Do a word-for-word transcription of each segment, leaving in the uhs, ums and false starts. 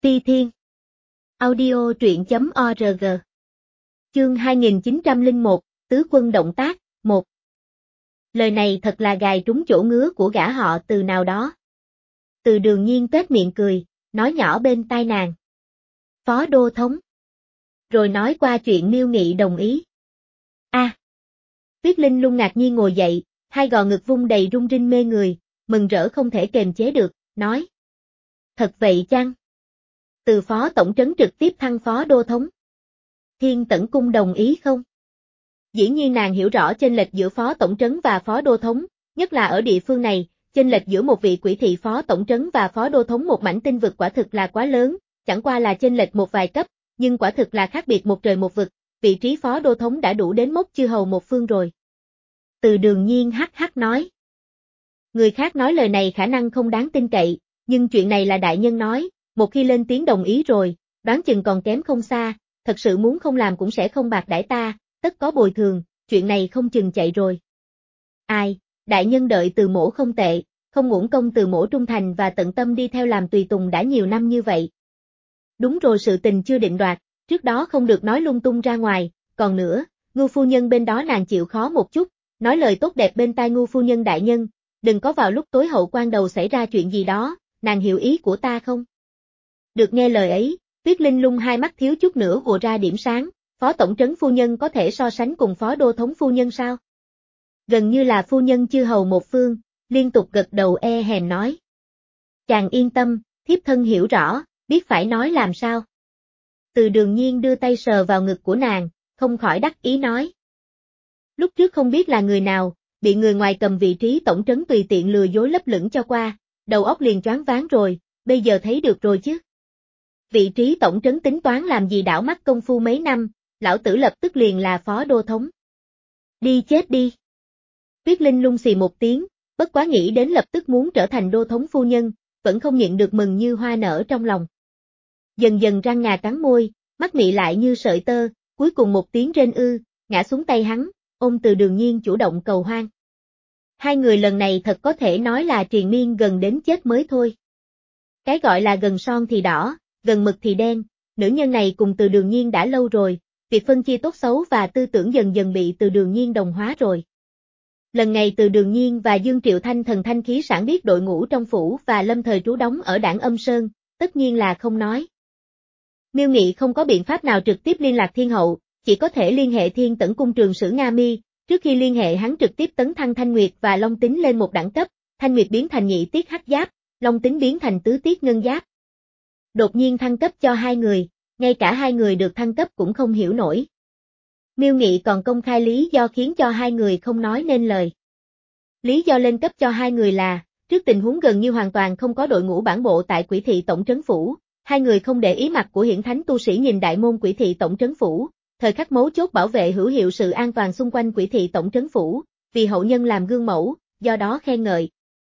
Ti Thiên. Audio truyện chấm org. Chương hai nghìn chín trăm lẻ một, Tứ quân động tác, một. Lời này thật là gài trúng chỗ ngứa của gã họ Từ nào đó. Từ Đường Nhiên tuét miệng cười, nói nhỏ bên tai nàng. Phó đô thống. Rồi nói qua chuyện Miêu Nghị đồng ý. A. À. Tuyết Linh Lung ngạc nhiên ngồi dậy, hai gò ngực vung đầy rung rinh mê người, mừng rỡ không thể kềm chế được, nói. Thật vậy chăng? Từ phó tổng trấn trực tiếp thăng phó đô thống. Thiên Tẩn Cung đồng ý không? Dĩ nhiên nàng hiểu rõ chênh lệch giữa phó tổng trấn và phó đô thống, nhất là ở địa phương này, chênh lệch giữa một vị quỷ thị phó tổng trấn và phó đô thống một mảnh tinh vực quả thực là quá lớn, chẳng qua là chênh lệch một vài cấp, nhưng quả thực là khác biệt một trời một vực, vị trí phó đô thống đã đủ đến mốc chư hầu một phương rồi. Từ Đường Nhiên hắc hắc nói. Người khác nói lời này khả năng không đáng tin cậy, nhưng chuyện này là đại nhân nói, một khi lên tiếng đồng ý rồi, đoán chừng còn kém không xa, thật sự muốn không làm cũng sẽ không bạc đãi ta, tất có bồi thường, chuyện này không chừng chạy rồi. Ai, đại nhân đợi Từ mỗ không tệ, không uổng công Từ mỗ trung thành và tận tâm đi theo làm tùy tùng đã nhiều năm như vậy. Đúng rồi, sự tình chưa định đoạt, trước đó không được nói lung tung ra ngoài, còn nữa, Ngưu phu nhân bên đó nàng chịu khó một chút, nói lời tốt đẹp bên tai Ngưu phu nhân đại nhân, đừng có vào lúc tối hậu quan đầu xảy ra chuyện gì đó, nàng hiểu ý của ta không? Được nghe lời ấy, Tuyết Linh Lung hai mắt thiếu chút nữa ùa ra điểm sáng, phó tổng trấn phu nhân có thể so sánh cùng phó đô thống phu nhân sao? Gần như là phu nhân chư hầu một phương, liên tục gật đầu e hèm nói. Chàng yên tâm, thiếp thân hiểu rõ, biết phải nói làm sao. Từ Đường Nhiên đưa tay sờ vào ngực của nàng, không khỏi đắc ý nói. Lúc trước không biết là người nào, bị người ngoài cầm vị trí tổng trấn tùy tiện lừa dối lấp lửng cho qua, đầu óc liền choáng váng rồi, bây giờ thấy được rồi chứ. Vị trí tổng trấn tính toán làm gì đảo mắt công phu mấy năm, lão tử lập tức liền là phó đô thống. Đi chết đi. Tuyết Linh Lung xì một tiếng, bất quá nghĩ đến lập tức muốn trở thành đô thống phu nhân, vẫn không nhịn được mừng như hoa nở trong lòng. Dần dần răng ngà cắn môi, mắt mị lại như sợi tơ, cuối cùng một tiếng rên ư, ngã xuống tay hắn, ôm Từ Đường Nhiên chủ động cầu hoan. Hai người lần này thật có thể nói là triền miên gần đến chết mới thôi. Cái gọi là gần son thì đỏ, gần mực thì đen, nữ nhân này cùng Từ Đường Nhiên đã lâu rồi, việc phân chia tốt xấu và tư tưởng dần dần bị Từ Đường Nhiên đồng hóa rồi. Lần này Từ Đường Nhiên và Dương Triệu Thanh thần thanh khí sảng biết đội ngũ trong phủ và lâm thời trú đóng ở Đảng Âm Sơn, tất nhiên là không nói. Miêu Nghị không có biện pháp nào trực tiếp liên lạc Thiên Hậu, chỉ có thể liên hệ Thiên Tẩn Cung Trường Sử Nga Mi, trước khi liên hệ hắn trực tiếp tấn thăng Thanh Nguyệt và Long Tính lên một đẳng cấp, Thanh Nguyệt biến thành nhị tiết hắc giáp, Long Tính biến thành tứ tiết ngân giáp. Đột nhiên thăng cấp cho hai người, ngay cả hai người được thăng cấp cũng không hiểu nổi. Miêu Nghị còn công khai lý do khiến cho hai người không nói nên lời. Lý do lên cấp cho hai người là, trước tình huống gần như hoàn toàn không có đội ngũ bản bộ tại Quỷ thị tổng trấn phủ, hai người không để ý mặt của hiển thánh tu sĩ nhìn đại môn Quỷ thị tổng trấn phủ, thời khắc mấu chốt bảo vệ hữu hiệu sự an toàn xung quanh Quỷ thị tổng trấn phủ, vì hậu nhân làm gương mẫu, do đó khen ngợi.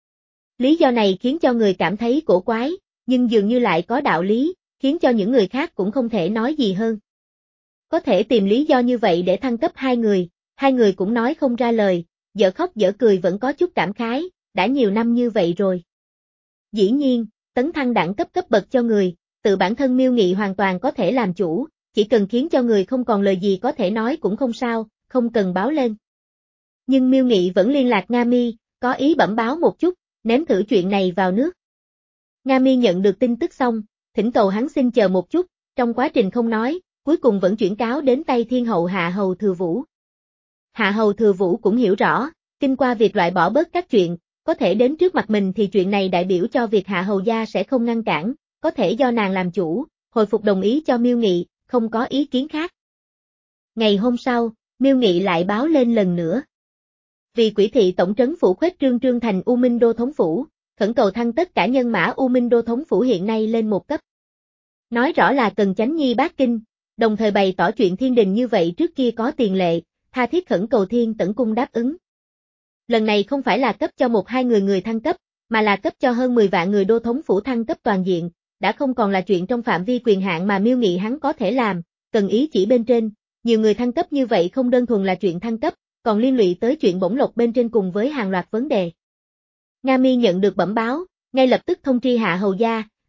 Lý do này khiến cho người cảm thấy cổ quái, nhưng dường như lại có đạo lý, khiến cho những người khác cũng không thể nói gì hơn. Có thể tìm lý do như vậy để thăng cấp hai người, hai người cũng nói không ra lời, dở khóc dở cười vẫn có chút cảm khái, đã nhiều năm như vậy rồi. Dĩ nhiên, tấn thăng đẳng cấp cấp bậc cho người, tự bản thân Miêu Nghị hoàn toàn có thể làm chủ, chỉ cần khiến cho người không còn lời gì có thể nói cũng không sao, không cần báo lên. Nhưng Miêu Nghị vẫn liên lạc Nga Mi, có ý bẩm báo một chút, ném thử chuyện này vào nước. Nga Mi nhận được tin tức xong, thỉnh cầu hắn xin chờ một chút, trong quá trình không nói, cuối cùng vẫn chuyển cáo đến tay Thiên Hậu Hạ Hầu Thừa Vũ. Hạ Hầu Thừa Vũ cũng hiểu rõ, kinh qua việc loại bỏ bớt các chuyện, có thể đến trước mặt mình thì chuyện này đại biểu cho việc Hạ Hầu gia sẽ không ngăn cản, có thể do nàng làm chủ, hồi phục đồng ý cho Miêu Nghị, không có ý kiến khác. Ngày hôm sau, Miêu Nghị lại báo lên lần nữa. Vì Quỷ thị tổng trấn phủ khuếch trương trương thành U Minh Đô thống phủ, khẩn cầu thăng tất cả nhân mã U Minh Đô thống phủ hiện nay lên một cấp. Nói rõ là cần chánh nhi bát kinh, đồng thời bày tỏ chuyện thiên đình như vậy trước kia có tiền lệ, tha thiết khẩn cầu Thiên Tẩn Cung đáp ứng. Lần này không phải là cấp cho một hai người người thăng cấp, mà là cấp cho hơn mười vạn người đô thống phủ thăng cấp toàn diện, đã không còn là chuyện trong phạm vi quyền hạn mà Miêu Nghị hắn có thể làm, cần ý chỉ bên trên, nhiều người thăng cấp như vậy không đơn thuần là chuyện thăng cấp, còn liên lụy tới chuyện bổng lộc bên trên cùng với hàng loạt vấn đề. Nga Mi nhận được bẩm báo, ngay lập tức thông tri Hạ Hầu gia,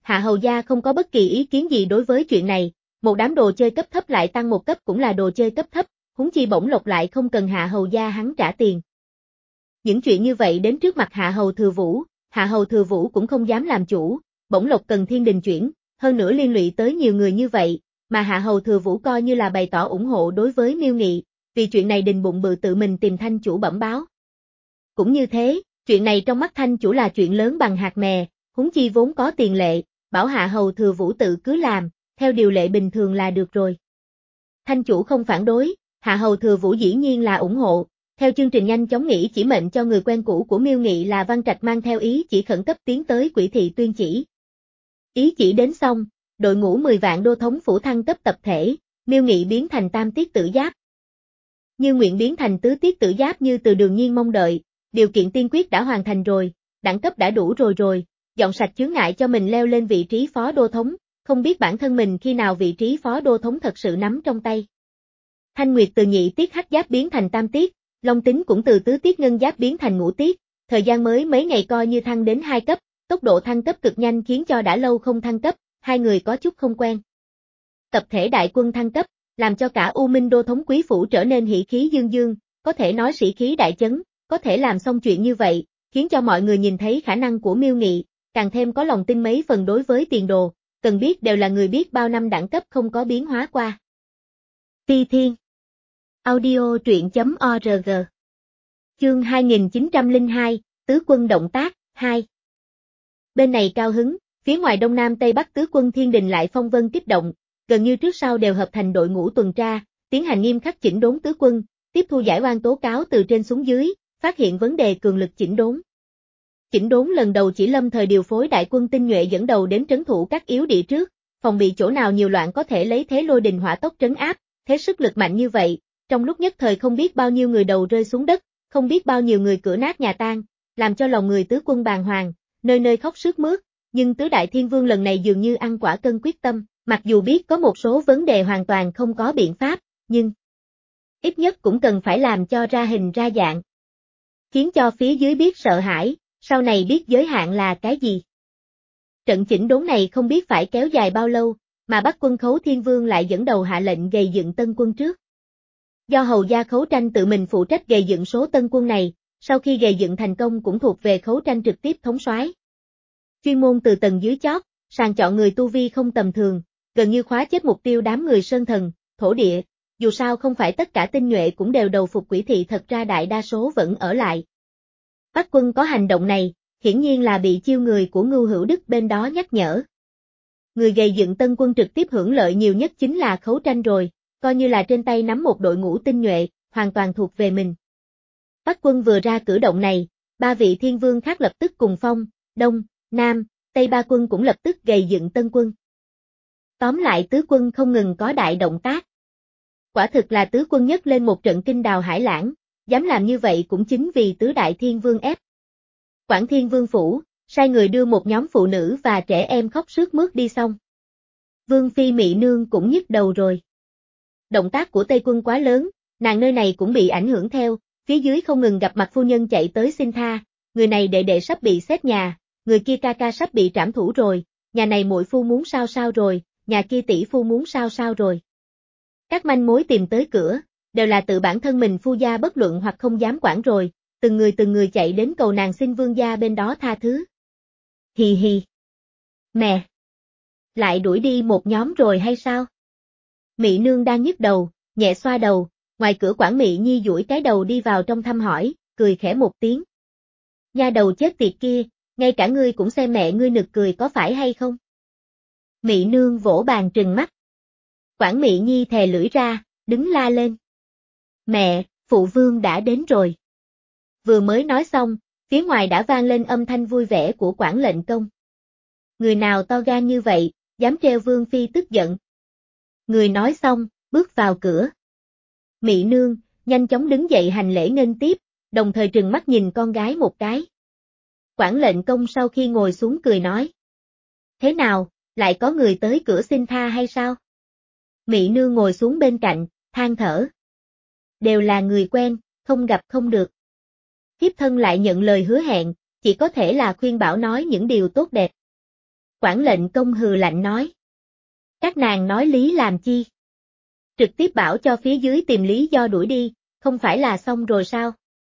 Hạ hầu gia không có bất kỳ ý kiến gì đối với chuyện này, một đám đồ chơi cấp thấp lại tăng một cấp cũng là đồ chơi cấp thấp, huống chi bổng lộc lại không cần hạ hầu gia hắn trả tiền. Những chuyện như vậy đến trước mặt hạ hầu thừa vũ, hạ hầu thừa vũ cũng không dám làm chủ, bổng lộc cần thiên đình chuyển, hơn nữa liên lụy tới nhiều người như vậy, mà hạ hầu thừa vũ coi như là bày tỏ ủng hộ đối với Miêu Nghị, vì chuyện này đình bụng bự tự mình tìm thanh chủ bẩm báo. Cũng như thế, chuyện này trong mắt thanh chủ là chuyện lớn bằng hạt mè, huống chi vốn có tiền lệ, bảo hạ hầu thừa vũ tự cứ làm, theo điều lệ bình thường là được rồi. Thanh chủ không phản đối, hạ hầu thừa vũ dĩ nhiên là ủng hộ, theo chương trình nhanh chóng nghĩ chỉ mệnh cho người quen cũ của Miêu Nghị là Văn Trạch mang theo ý chỉ khẩn cấp tiến tới Quỷ Thị tuyên chỉ. Ý chỉ đến xong, đội ngũ mười vạn đô thống phủ thăng cấp tập thể, Miêu Nghị biến thành tam tiết tử giáp. Như nguyện biến thành tứ tiết tử giáp như từ Đường Nhiên mong đợi, điều kiện tiên quyết đã hoàn thành rồi, đẳng cấp đã đủ rồi rồi, dọn sạch chướng ngại cho mình leo lên vị trí phó đô thống, không biết bản thân mình khi nào vị trí phó đô thống thật sự nắm trong tay. Thanh Nguyệt từ nhị tiết hắc giáp biến thành tam tiết, Long Tính cũng từ tứ tiết ngân giáp biến thành ngũ tiết, thời gian mới mấy ngày coi như thăng đến hai cấp, tốc độ thăng cấp cực nhanh khiến cho đã lâu không thăng cấp, hai người có chút không quen. Tập thể đại quân thăng cấp, làm cho cả U Minh đô thống quý phủ trở nên hỉ khí dương dương, có thể nói sĩ khí đại chấn, có thể làm xong chuyện như vậy, khiến cho mọi người nhìn thấy khả năng của Miêu Nghị, càng thêm có lòng tin mấy phần đối với tiền đồ, cần biết đều là người biết bao năm đẳng cấp không có biến hóa qua. Ti Thiên Audio truyện.org Chương hai nghìn chín trăm lẻ hai, Tứ quân động tác, hai. Bên này cao hứng, phía ngoài đông nam tây bắc tứ quân thiên đình lại phong vân kích động, gần như trước sau đều hợp thành đội ngũ tuần tra, tiến hành nghiêm khắc chỉnh đốn tứ quân, tiếp thu giải oan tố cáo từ trên xuống dưới, phát hiện vấn đề cường lực chỉnh đốn. Chỉnh đốn lần đầu chỉ lâm thời điều phối đại quân tinh nhuệ dẫn đầu đến trấn thủ các yếu địa trước, phòng bị chỗ nào nhiều loạn có thể lấy thế lôi đình hỏa tốc trấn áp, thế sức lực mạnh như vậy, trong lúc nhất thời không biết bao nhiêu người đầu rơi xuống đất, không biết bao nhiêu người cửa nát nhà tan, làm cho lòng người tứ quân bàng hoàng, nơi nơi khóc sướt mướt, nhưng tứ đại thiên vương lần này dường như ăn quả cân quyết tâm, mặc dù biết có một số vấn đề hoàn toàn không có biện pháp, nhưng ít nhất cũng cần phải làm cho ra hình ra dạng. Khiến cho phía dưới biết sợ hãi, sau này biết giới hạn là cái gì. Trận chỉnh đốn này không biết phải kéo dài bao lâu, mà Bắc quân Khấu Thiên Vương lại dẫn đầu hạ lệnh gầy dựng tân quân trước. Do hầu gia Khấu Tranh tự mình phụ trách gầy dựng số tân quân này, sau khi gầy dựng thành công cũng thuộc về Khấu Tranh trực tiếp thống soái. Chuyên môn từ tầng dưới chót, sàng chọn người tu vi không tầm thường, gần như khóa chết mục tiêu đám người sơn thần, thổ địa, dù sao không phải tất cả tinh nhuệ cũng đều đầu phục Quỷ Thị, thật ra đại đa số vẫn ở lại. Bắc quân có hành động này, hiển nhiên là bị chiêu người của Ngưu Hữu Đức bên đó nhắc nhở. Người gầy dựng tân quân trực tiếp hưởng lợi nhiều nhất chính là Khấu Tranh rồi, coi như là trên tay nắm một đội ngũ tinh nhuệ, hoàn toàn thuộc về mình. Bắc quân vừa ra cử động này, ba vị thiên vương khác lập tức cùng phong, đông, nam, tây ba quân cũng lập tức gầy dựng tân quân. Tóm lại tứ quân không ngừng có đại động tác. Quả thực là tứ quân nhất lên một trận kinh đào hải lãng, dám làm như vậy cũng chính vì tứ đại thiên vương ép. Quảng Thiên Vương phủ, sai người đưa một nhóm phụ nữ và trẻ em khóc sướt mướt đi xong. Vương Phi Mị Nương cũng nhức đầu rồi. Động tác của Tây quân quá lớn, nàng nơi này cũng bị ảnh hưởng theo, phía dưới không ngừng gặp mặt phu nhân chạy tới xin tha, người này đệ đệ sắp bị xét nhà, người kia ca ca sắp bị trảm thủ rồi, nhà này muội phu muốn sao sao rồi, nhà kia tỷ phu muốn sao sao rồi. Các manh mối tìm tới cửa, đều là tự bản thân mình phu gia bất luận hoặc không dám quản rồi, từng người từng người chạy đến cầu nàng xin vương gia bên đó tha thứ. Hì hì. Mẹ! Lại đuổi đi một nhóm rồi hay sao? Mị Nương đang nhức đầu, nhẹ xoa đầu, ngoài cửa Quản Mị Nhi duỗi cái đầu đi vào trong thăm hỏi, cười khẽ một tiếng. Nha đầu chết tiệt kia, ngay cả ngươi cũng xem mẹ ngươi nực cười có phải hay không? Mị Nương vỗ bàn trừng mắt. Quản Mị Nhi thè lưỡi ra, đứng la lên. Mẹ, phụ vương đã đến rồi. Vừa mới nói xong, phía ngoài đã vang lên âm thanh vui vẻ của Quản lệnh công. Người nào to gan như vậy, dám treo vương phi tức giận. Người nói xong, bước vào cửa. Mị Nương, nhanh chóng đứng dậy hành lễ nghênh tiếp, đồng thời trừng mắt nhìn con gái một cái. Quản lệnh công sau khi ngồi xuống cười nói. Thế nào, lại có người tới cửa xin tha hay sao? Mị Nương ngồi xuống bên cạnh, than thở. Đều là người quen, không gặp không được. Thiếp thân lại nhận lời hứa hẹn, chỉ có thể là khuyên bảo nói những điều tốt đẹp. Quản lệnh công hừ lạnh nói. Các nàng nói lý làm chi? Trực tiếp bảo cho phía dưới tìm lý do đuổi đi, không phải là xong rồi sao?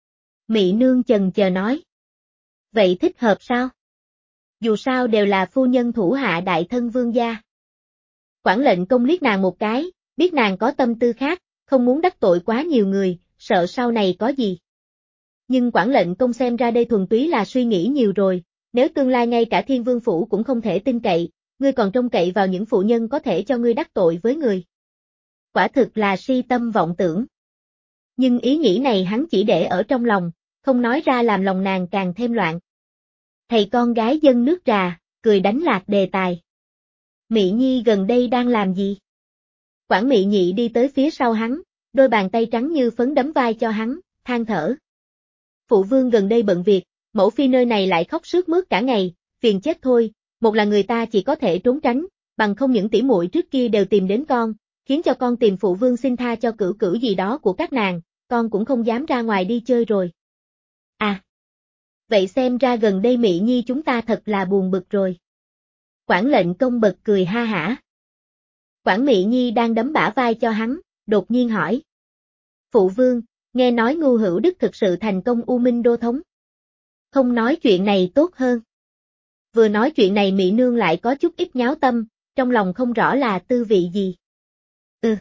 Mị nương chần chờ nói. Vậy thích hợp sao? Dù sao đều là phu nhân thủ hạ đại thân vương gia. Quản lệnh công liếc nàng một cái, biết nàng có tâm tư khác, không muốn đắc tội quá nhiều người, sợ sau này có gì. Nhưng quản lệnh công xem ra đây thuần túy là suy nghĩ nhiều rồi, nếu tương lai ngay cả thiên vương phủ cũng không thể tin cậy, ngươi còn trông cậy vào những phụ nhân có thể cho ngươi đắc tội với người. Quả thực là si tâm vọng tưởng. Nhưng ý nghĩ này hắn chỉ để ở trong lòng, không nói ra làm lòng nàng càng thêm loạn. Thầy con gái dâng nước trà, cười đánh lạc đề tài. Mị Nhi gần đây đang làm gì? Quản Mị Nhị đi tới phía sau hắn, đôi bàn tay trắng như phấn đấm vai cho hắn, than thở. Phụ vương gần đây bận việc, mẫu phi nơi này lại khóc sướt mướt cả ngày, phiền chết thôi, một là người ta chỉ có thể trốn tránh, bằng không những tỉ muội trước kia đều tìm đến con, khiến cho con tìm phụ vương xin tha cho cửu cửu gì đó của các nàng, con cũng không dám ra ngoài đi chơi rồi. À! Vậy xem ra gần đây Mị Nhi chúng ta thật là buồn bực rồi. Quản lệnh công bật cười ha hả. Quản Mị Nhi đang đấm bả vai cho hắn, đột nhiên hỏi. Phụ vương, nghe nói Ngưu Hữu Đức thực sự thành công U Minh đô thống. Không nói chuyện này tốt hơn. Vừa nói chuyện này Mị nương lại có chút ít nháo tâm, trong lòng không rõ là tư vị gì. Ừ.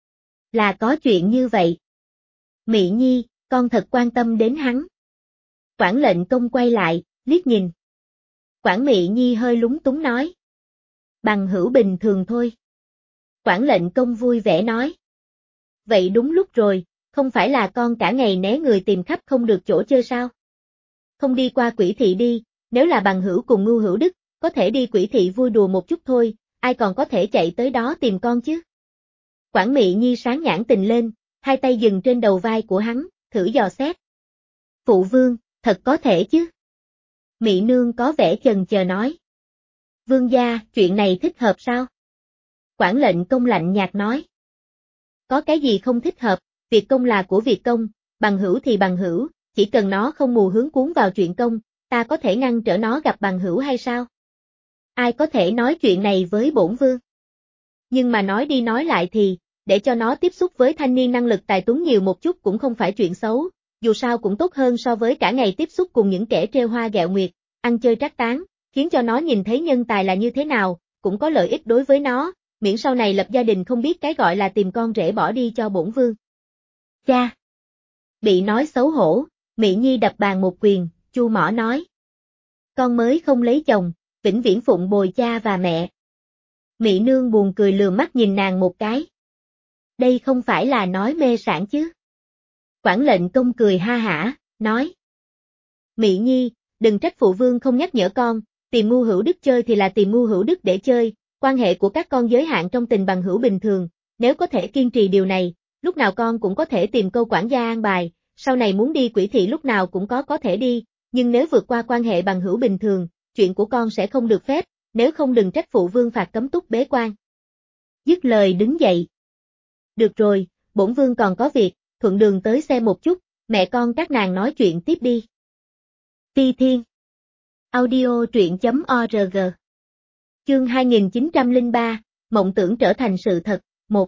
Là có chuyện như vậy. Mị Nhi, con thật quan tâm đến hắn. Quản lệnh công quay lại, liếc nhìn. Quản Mị Nhi hơi lúng túng nói. Bằng hữu bình thường thôi. Quản lệnh công vui vẻ nói. Vậy đúng lúc rồi, không phải là con cả ngày né người tìm khắp không được chỗ chơi sao? Không đi qua Quỷ thị đi, nếu là bằng hữu cùng Ngưu Hữu Đức, có thể đi Quỷ thị vui đùa một chút thôi, ai còn có thể chạy tới đó tìm con chứ? Quản Mị Nhi sáng nhãn tình lên, hai tay dừng trên đầu vai của hắn, thử dò xét. Phụ vương, thật có thể chứ? Mị nương có vẻ chần chờ nói. Vương gia, chuyện này thích hợp sao? Quản lệnh công lạnh nhạt nói. Có cái gì không thích hợp, việc công là của việc công, bằng hữu thì bằng hữu, chỉ cần nó không mù hướng cuốn vào chuyện công, ta có thể ngăn trở nó gặp bằng hữu hay sao? Ai có thể nói chuyện này với bổn vương? Nhưng mà nói đi nói lại thì, để cho nó tiếp xúc với thanh niên năng lực tài tuấn nhiều một chút cũng không phải chuyện xấu, dù sao cũng tốt hơn so với cả ngày tiếp xúc cùng những kẻ trêu hoa ghẹo nguyệt, ăn chơi trác tán, khiến cho nó nhìn thấy nhân tài là như thế nào, cũng có lợi ích đối với nó, miễn sau này lập gia đình không biết cái gọi là tìm con rể bỏ đi cho bổn vương. Cha! Bị nói xấu hổ, Mị Nhi đập bàn một quyền, chu mỏ nói. Con mới không lấy chồng, vĩnh viễn phụng bồi cha và mẹ. Mị nương buồn cười lườm mắt nhìn nàng một cái. Đây không phải là nói mê sảng chứ. Quản lệnh công cười ha hả, nói. Mị Nhi, đừng trách phụ vương không nhắc nhở con, tìm Ngưu Hữu Đức chơi thì là tìm Ngưu Hữu Đức để chơi, quan hệ của các con giới hạn trong tình bằng hữu bình thường, nếu có thể kiên trì điều này, lúc nào con cũng có thể tìm câu quản gia an bài, sau này muốn đi Quỷ thị lúc nào cũng có có thể đi, nhưng nếu vượt qua quan hệ bằng hữu bình thường, chuyện của con sẽ không được phép, nếu không đừng trách phụ vương phạt cấm túc bế quan. Dứt lời đứng dậy. Được rồi, bổn vương còn có việc, thuận đường tới xem một chút, mẹ con các nàng nói chuyện tiếp đi. Ti Thiên. Audio truyện chấm org. Chương hai nghìn chín trăm lẻ ba, mộng tưởng trở thành sự thật, một.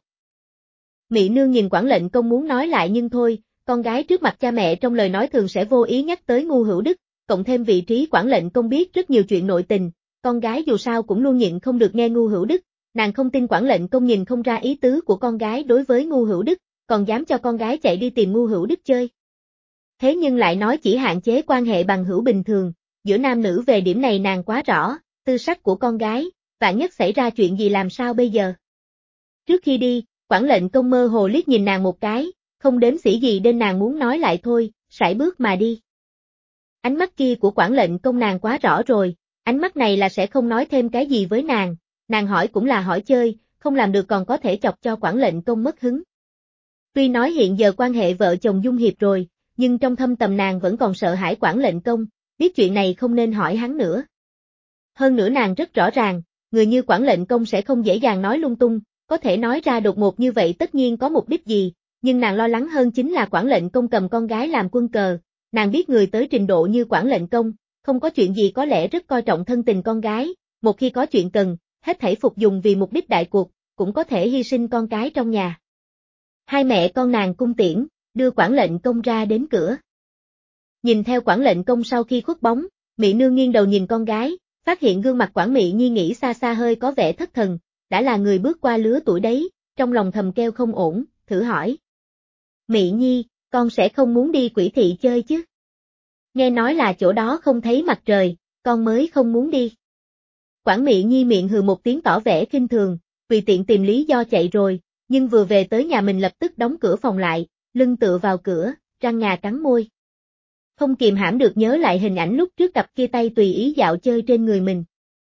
Mị nương nhìn quản lệnh công muốn nói lại nhưng thôi, con gái trước mặt cha mẹ trong lời nói thường sẽ vô ý nhắc tới Ngưu Hữu Đức, cộng thêm vị trí quản lệnh công biết rất nhiều chuyện nội tình, con gái dù sao cũng luôn nhịn không được nghe Ngưu Hữu Đức, nàng không tin quản lệnh công nhìn không ra ý tứ của con gái đối với Ngưu Hữu Đức, còn dám cho con gái chạy đi tìm Ngưu Hữu Đức chơi. Thế nhưng lại nói chỉ hạn chế quan hệ bằng hữu bình thường, giữa nam nữ về điểm này nàng quá rõ, tư sắc của con gái, vạn nhất xảy ra chuyện gì làm sao bây giờ. Trước khi đi, quản lệnh công mơ hồ liếc nhìn nàng một cái, không đếm xỉa gì nên nàng muốn nói lại thôi, sải bước mà đi. Ánh mắt kia của quản lệnh công nàng quá rõ rồi, ánh mắt này là sẽ không nói thêm cái gì với nàng, nàng hỏi cũng là hỏi chơi, không làm được còn có thể chọc cho quản lệnh công mất hứng. Tuy nói hiện giờ quan hệ vợ chồng dung hiệp rồi, nhưng trong thâm tâm nàng vẫn còn sợ hãi quản lệnh công, biết chuyện này không nên hỏi hắn nữa. Hơn nữa nàng rất rõ ràng, người như quản lệnh công sẽ không dễ dàng nói lung tung, có thể nói ra đột ngột như vậy tất nhiên có mục đích gì, nhưng nàng lo lắng hơn chính là quản lệnh công cầm con gái làm quân cờ, nàng biết người tới trình độ như quản lệnh công, không có chuyện gì có lẽ rất coi trọng thân tình con gái, một khi có chuyện cần, hết thảy phục dùng vì mục đích đại cuộc, cũng có thể hy sinh con cái trong nhà. Hai mẹ con nàng cung tiễn, đưa quản lệnh công ra đến cửa. Nhìn theo quản lệnh công sau khi khuất bóng, Mị Nương nghiêng đầu nhìn con gái, phát hiện gương mặt Quản Mị Nhi nghĩ xa xa hơi có vẻ thất thần, đã là người bước qua lứa tuổi đấy, trong lòng thầm kêu không ổn, thử hỏi. Mị Nhi, con sẽ không muốn đi Quỷ Thị chơi chứ? Nghe nói là chỗ đó không thấy mặt trời, con mới không muốn đi. Quản Mị Nhi miệng hừ một tiếng tỏ vẻ khinh thường, vì tiện tìm lý do chạy rồi, nhưng vừa về tới nhà mình lập tức đóng cửa phòng lại, lưng tựa vào cửa, răng ngà cắn môi. Không kìm hãm được nhớ lại hình ảnh lúc trước cặp kia tay tùy ý dạo chơi trên người mình.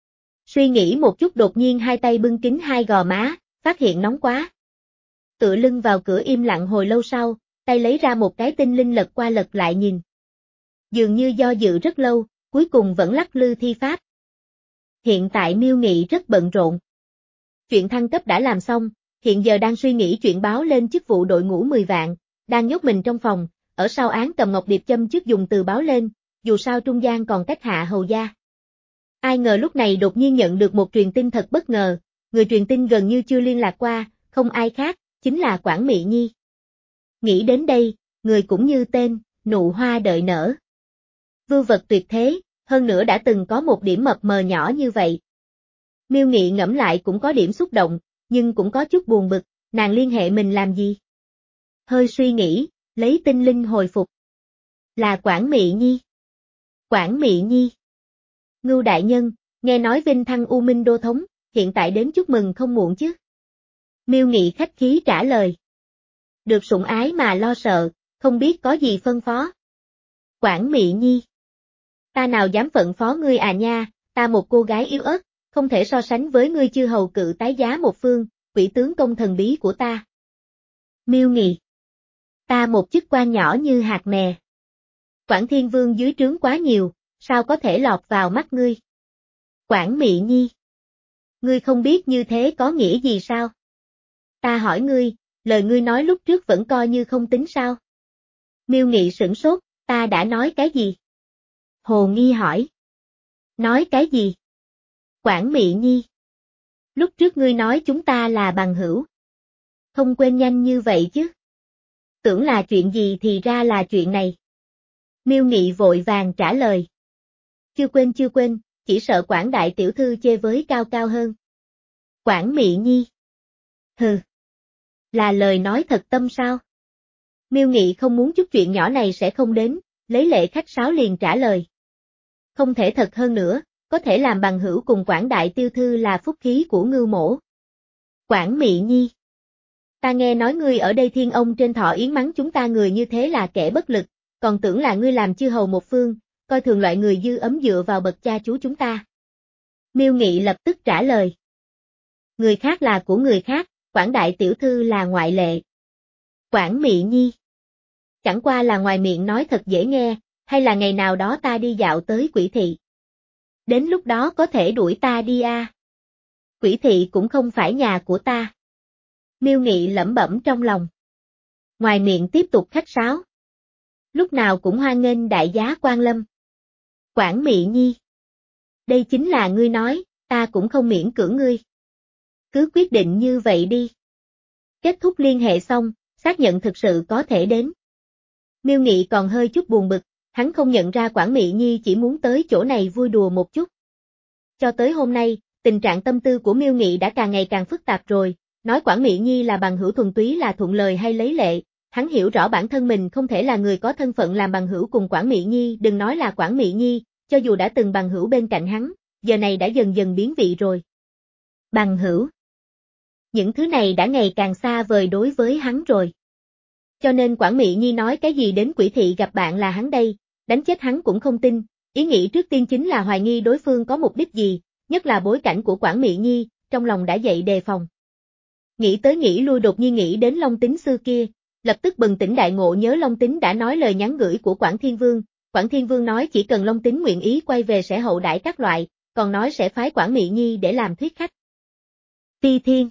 Suy nghĩ một chút đột nhiên hai tay bưng kín hai gò má, phát hiện nóng quá. Tựa lưng vào cửa im lặng hồi lâu sau, tay lấy ra một cái tinh linh lật qua lật lại nhìn. Dường như do dự rất lâu, cuối cùng vẫn lắc lư thi pháp. Hiện tại Miêu Nghị rất bận rộn. Chuyện thăng cấp đã làm xong, hiện giờ đang suy nghĩ chuyện báo lên chức vụ đội ngũ mười vạn, đang nhốt mình trong phòng, ở sau án cầm ngọc điệp châm trước dùng từ báo lên, dù sao trung gian còn cách hạ hầu gia. Ai ngờ lúc này đột nhiên nhận được một truyền tin thật bất ngờ, người truyền tin gần như chưa liên lạc qua, không ai khác, chính là Quản Mị Nhi. Nghĩ đến đây, người cũng như tên, nụ hoa đợi nở. Vưu vật tuyệt thế, hơn nữa đã từng có một điểm mập mờ nhỏ như vậy. Miêu Nghị ngẫm lại cũng có điểm xúc động, nhưng cũng có chút buồn bực, nàng liên hệ mình làm gì? Hơi suy nghĩ, lấy tinh linh hồi phục. Là Quản Mị Nhi. Quản Mị Nhi. Ngưu đại nhân, nghe nói vinh thăng U Minh đô thống, hiện tại đến chúc mừng không muộn chứ? Miêu Nghị khách khí trả lời. Được sủng ái mà lo sợ, không biết có gì phân phó. Quản Mị Nhi. Ta nào dám phận phó ngươi à nha, ta một cô gái yếu ớt, không thể so sánh với ngươi chư hầu cự tái giá một phương, quỷ tướng công thần bí của ta. Miêu Nghị. Ta một chức quan nhỏ như hạt mè. Quản Thiên Vương dưới trướng quá nhiều, sao có thể lọt vào mắt ngươi? Quản Mị Nhi. Ngươi không biết như thế có nghĩa gì sao? Ta hỏi ngươi, lời ngươi nói lúc trước vẫn coi như không tính sao? Miêu Nghị sửng sốt, ta đã nói cái gì? Hồ Nghi hỏi. Nói cái gì? Quản Mị Nhi. Lúc trước ngươi nói chúng ta là bằng hữu. Không quên nhanh như vậy chứ? Tưởng là chuyện gì thì ra là chuyện này. Miêu Nghị vội vàng trả lời. Chưa quên chưa quên, chỉ sợ Quản đại tiểu thư chê với cao cao hơn. Quản Mị Nhi. Hừ. Là lời nói thật tâm sao? Miêu Nghị không muốn chút chuyện nhỏ này sẽ không đến, lấy lệ khách sáo liền trả lời. Không thể thật hơn nữa, có thể làm bằng hữu cùng Quản đại tiêu thư là phúc khí của Ngưu mỗ. Quản Mị Nhi. Ta nghe nói ngươi ở đây Thiên Ông trên thọ yến mắng chúng ta người như thế là kẻ bất lực, còn tưởng là ngươi làm chư hầu một phương, coi thường loại người dư ấm dựa vào bậc cha chú chúng ta. Miêu Nghị lập tức trả lời. Người khác là của người khác, Quản đại tiểu thư là ngoại lệ. Quản Mị Nhi. Chẳng qua là ngoài miệng nói thật dễ nghe, hay là ngày nào đó ta đi dạo tới Quỷ Thị. Đến lúc đó có thể đuổi ta đi à. Quỷ Thị cũng không phải nhà của ta. Miêu Nghị lẩm bẩm trong lòng. Ngoài miệng tiếp tục khách sáo. Lúc nào cũng hoan nghênh đại giá quan lâm. Quản Mị Nhi. Đây chính là ngươi nói, ta cũng không miễn cưỡng ngươi. Cứ quyết định như vậy đi. Kết thúc liên hệ xong, xác nhận thực sự có thể đến. Miêu Nghị còn hơi chút buồn bực, hắn không nhận ra Quản Mị Nhi chỉ muốn tới chỗ này vui đùa một chút. Cho tới hôm nay, tình trạng tâm tư của Miêu Nghị đã càng ngày càng phức tạp rồi, nói Quản Mị Nhi là bằng hữu thuần túy là thuận lời hay lấy lệ, hắn hiểu rõ bản thân mình không thể là người có thân phận làm bằng hữu cùng Quản Mị Nhi, đừng nói là Quản Mị Nhi, cho dù đã từng bằng hữu bên cạnh hắn, giờ này đã dần dần biến vị rồi. Bằng hữu. Những thứ này đã ngày càng xa vời đối với hắn rồi. Cho nên Quản Mị Nhi nói cái gì đến Quỷ Thị gặp bạn là hắn đây, đánh chết hắn cũng không tin, ý nghĩ trước tiên chính là hoài nghi đối phương có mục đích gì, nhất là bối cảnh của Quản Mị Nhi, trong lòng đã dậy đề phòng. Nghĩ tới nghĩ lui đột nhiên nghĩ đến Long Tính xưa kia, lập tức bừng tỉnh đại ngộ nhớ Long Tính đã nói lời nhắn gửi của Quản Thiên Vương, Quản Thiên Vương nói chỉ cần Long Tính nguyện ý quay về sẽ hậu đãi các loại, còn nói sẽ phái Quản Mị Nhi để làm thuyết khách. Ti Thiên.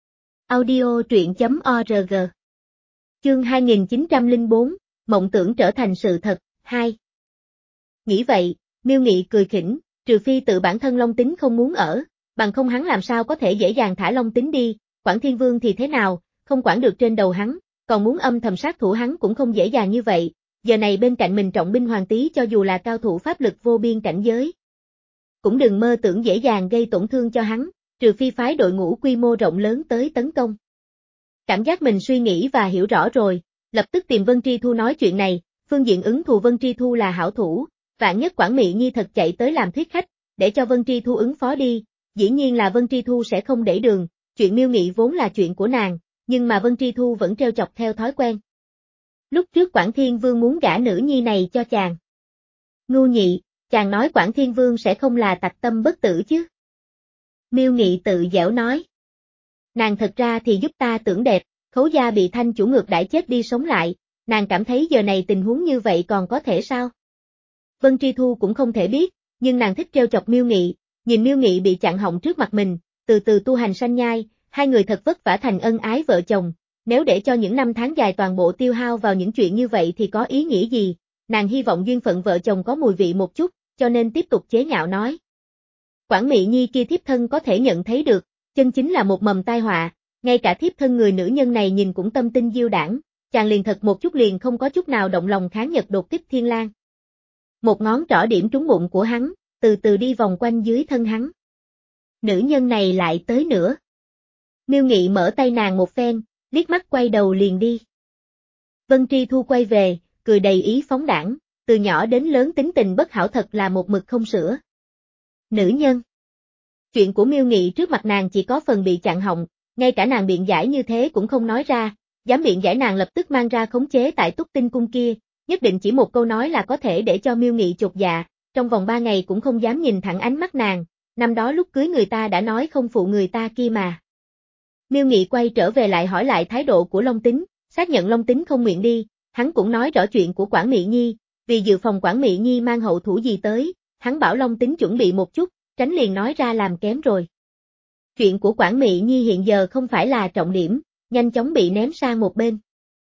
Audio truyện chấm org. Chương hai nghìn chín trăm lẻ bốn, mộng tưởng trở thành sự thật, hai. Nghĩ vậy, Miêu Nghị cười khỉnh, Trừ phi tự bản thân Long Tính không muốn ở, bằng không hắn làm sao có thể dễ dàng thả Long Tính đi, Quản Thiên Vương thì thế nào, không quản được trên đầu hắn, còn muốn âm thầm sát thủ hắn cũng không dễ dàng như vậy, giờ này bên cạnh mình trọng binh Hoàng Tý cho dù là cao thủ pháp lực vô biên cảnh giới, cũng đừng mơ tưởng dễ dàng gây tổn thương cho hắn, trừ phi phái đội ngũ quy mô rộng lớn tới tấn công. Cảm giác mình suy nghĩ và hiểu rõ rồi, lập tức tìm Vân Tri Thu nói chuyện này, phương diện ứng thù Vân Tri Thu là hảo thủ, vạn nhất Quản Mị Nhi thật chạy tới làm thuyết khách, để cho Vân Tri Thu ứng phó đi, dĩ nhiên là Vân Tri Thu sẽ không để đường, chuyện Miêu Nghị vốn là chuyện của nàng, nhưng mà Vân Tri Thu vẫn trêu chọc theo thói quen. Lúc trước Quản Thiên Vương muốn gả nữ nhi này cho chàng. Ngu nhị, chàng nói Quản Thiên Vương sẽ không là tặc tâm bất tử chứ. Miêu Nghị tự giễu nói. Nàng thật ra thì giúp ta tưởng đẹp, Khấu gia bị Thanh chủ ngược đãi chết đi sống lại, nàng cảm thấy giờ này tình huống như vậy còn có thể sao? Vân Tri Thu cũng không thể biết, nhưng nàng thích trêu chọc Miêu Nghị, nhìn Miêu Nghị bị chặn họng trước mặt mình, từ từ tu hành sanh nhai, hai người thật vất vả thành ân ái vợ chồng, nếu để cho những năm tháng dài toàn bộ tiêu hao vào những chuyện như vậy thì có ý nghĩa gì, nàng hy vọng duyên phận vợ chồng có mùi vị một chút, cho nên tiếp tục chế nhạo nói. Quản Mị Nhi kia thiếp thân có thể nhận thấy được, chân chính là một mầm tai họa, ngay cả thiếp thân người nữ nhân này nhìn cũng tâm tinh diêu đảng, chàng liền thật một chút liền không có chút nào động lòng kháng Nhật đột kích Thiên Lang. Một ngón trỏ điểm trúng bụng của hắn, từ từ đi vòng quanh dưới thân hắn. Nữ nhân này lại tới nữa. Miêu Nghị mở tay nàng một phen, liếc mắt quay đầu liền đi. Vân Tri Thu quay về, cười đầy ý phóng đảng, từ nhỏ đến lớn tính tình bất hảo thật là một mực không sửa. Nữ nhân. Chuyện của Miêu Nghị trước mặt nàng chỉ có phần bị chặn họng, ngay cả nàng biện giải như thế cũng không nói ra, dám biện giải nàng lập tức mang ra khống chế tại Túc Tinh Cung kia, nhất định chỉ một câu nói là có thể để cho Miêu Nghị chột dạ, trong vòng ba ngày cũng không dám nhìn thẳng ánh mắt nàng, năm đó lúc cưới người ta đã nói không phụ người ta kia mà. Miêu Nghị quay trở về lại hỏi lại thái độ của Long Tính, xác nhận Long Tính không nguyện đi, hắn cũng nói rõ chuyện của Quản Mị Nhi, vì dự phòng Quản Mị Nhi mang hậu thủ gì tới, hắn bảo Long Tính chuẩn bị một chút, tránh liền nói ra làm kém rồi. Chuyện của Quản Mị Nhi hiện giờ không phải là trọng điểm, nhanh chóng bị ném sang một bên.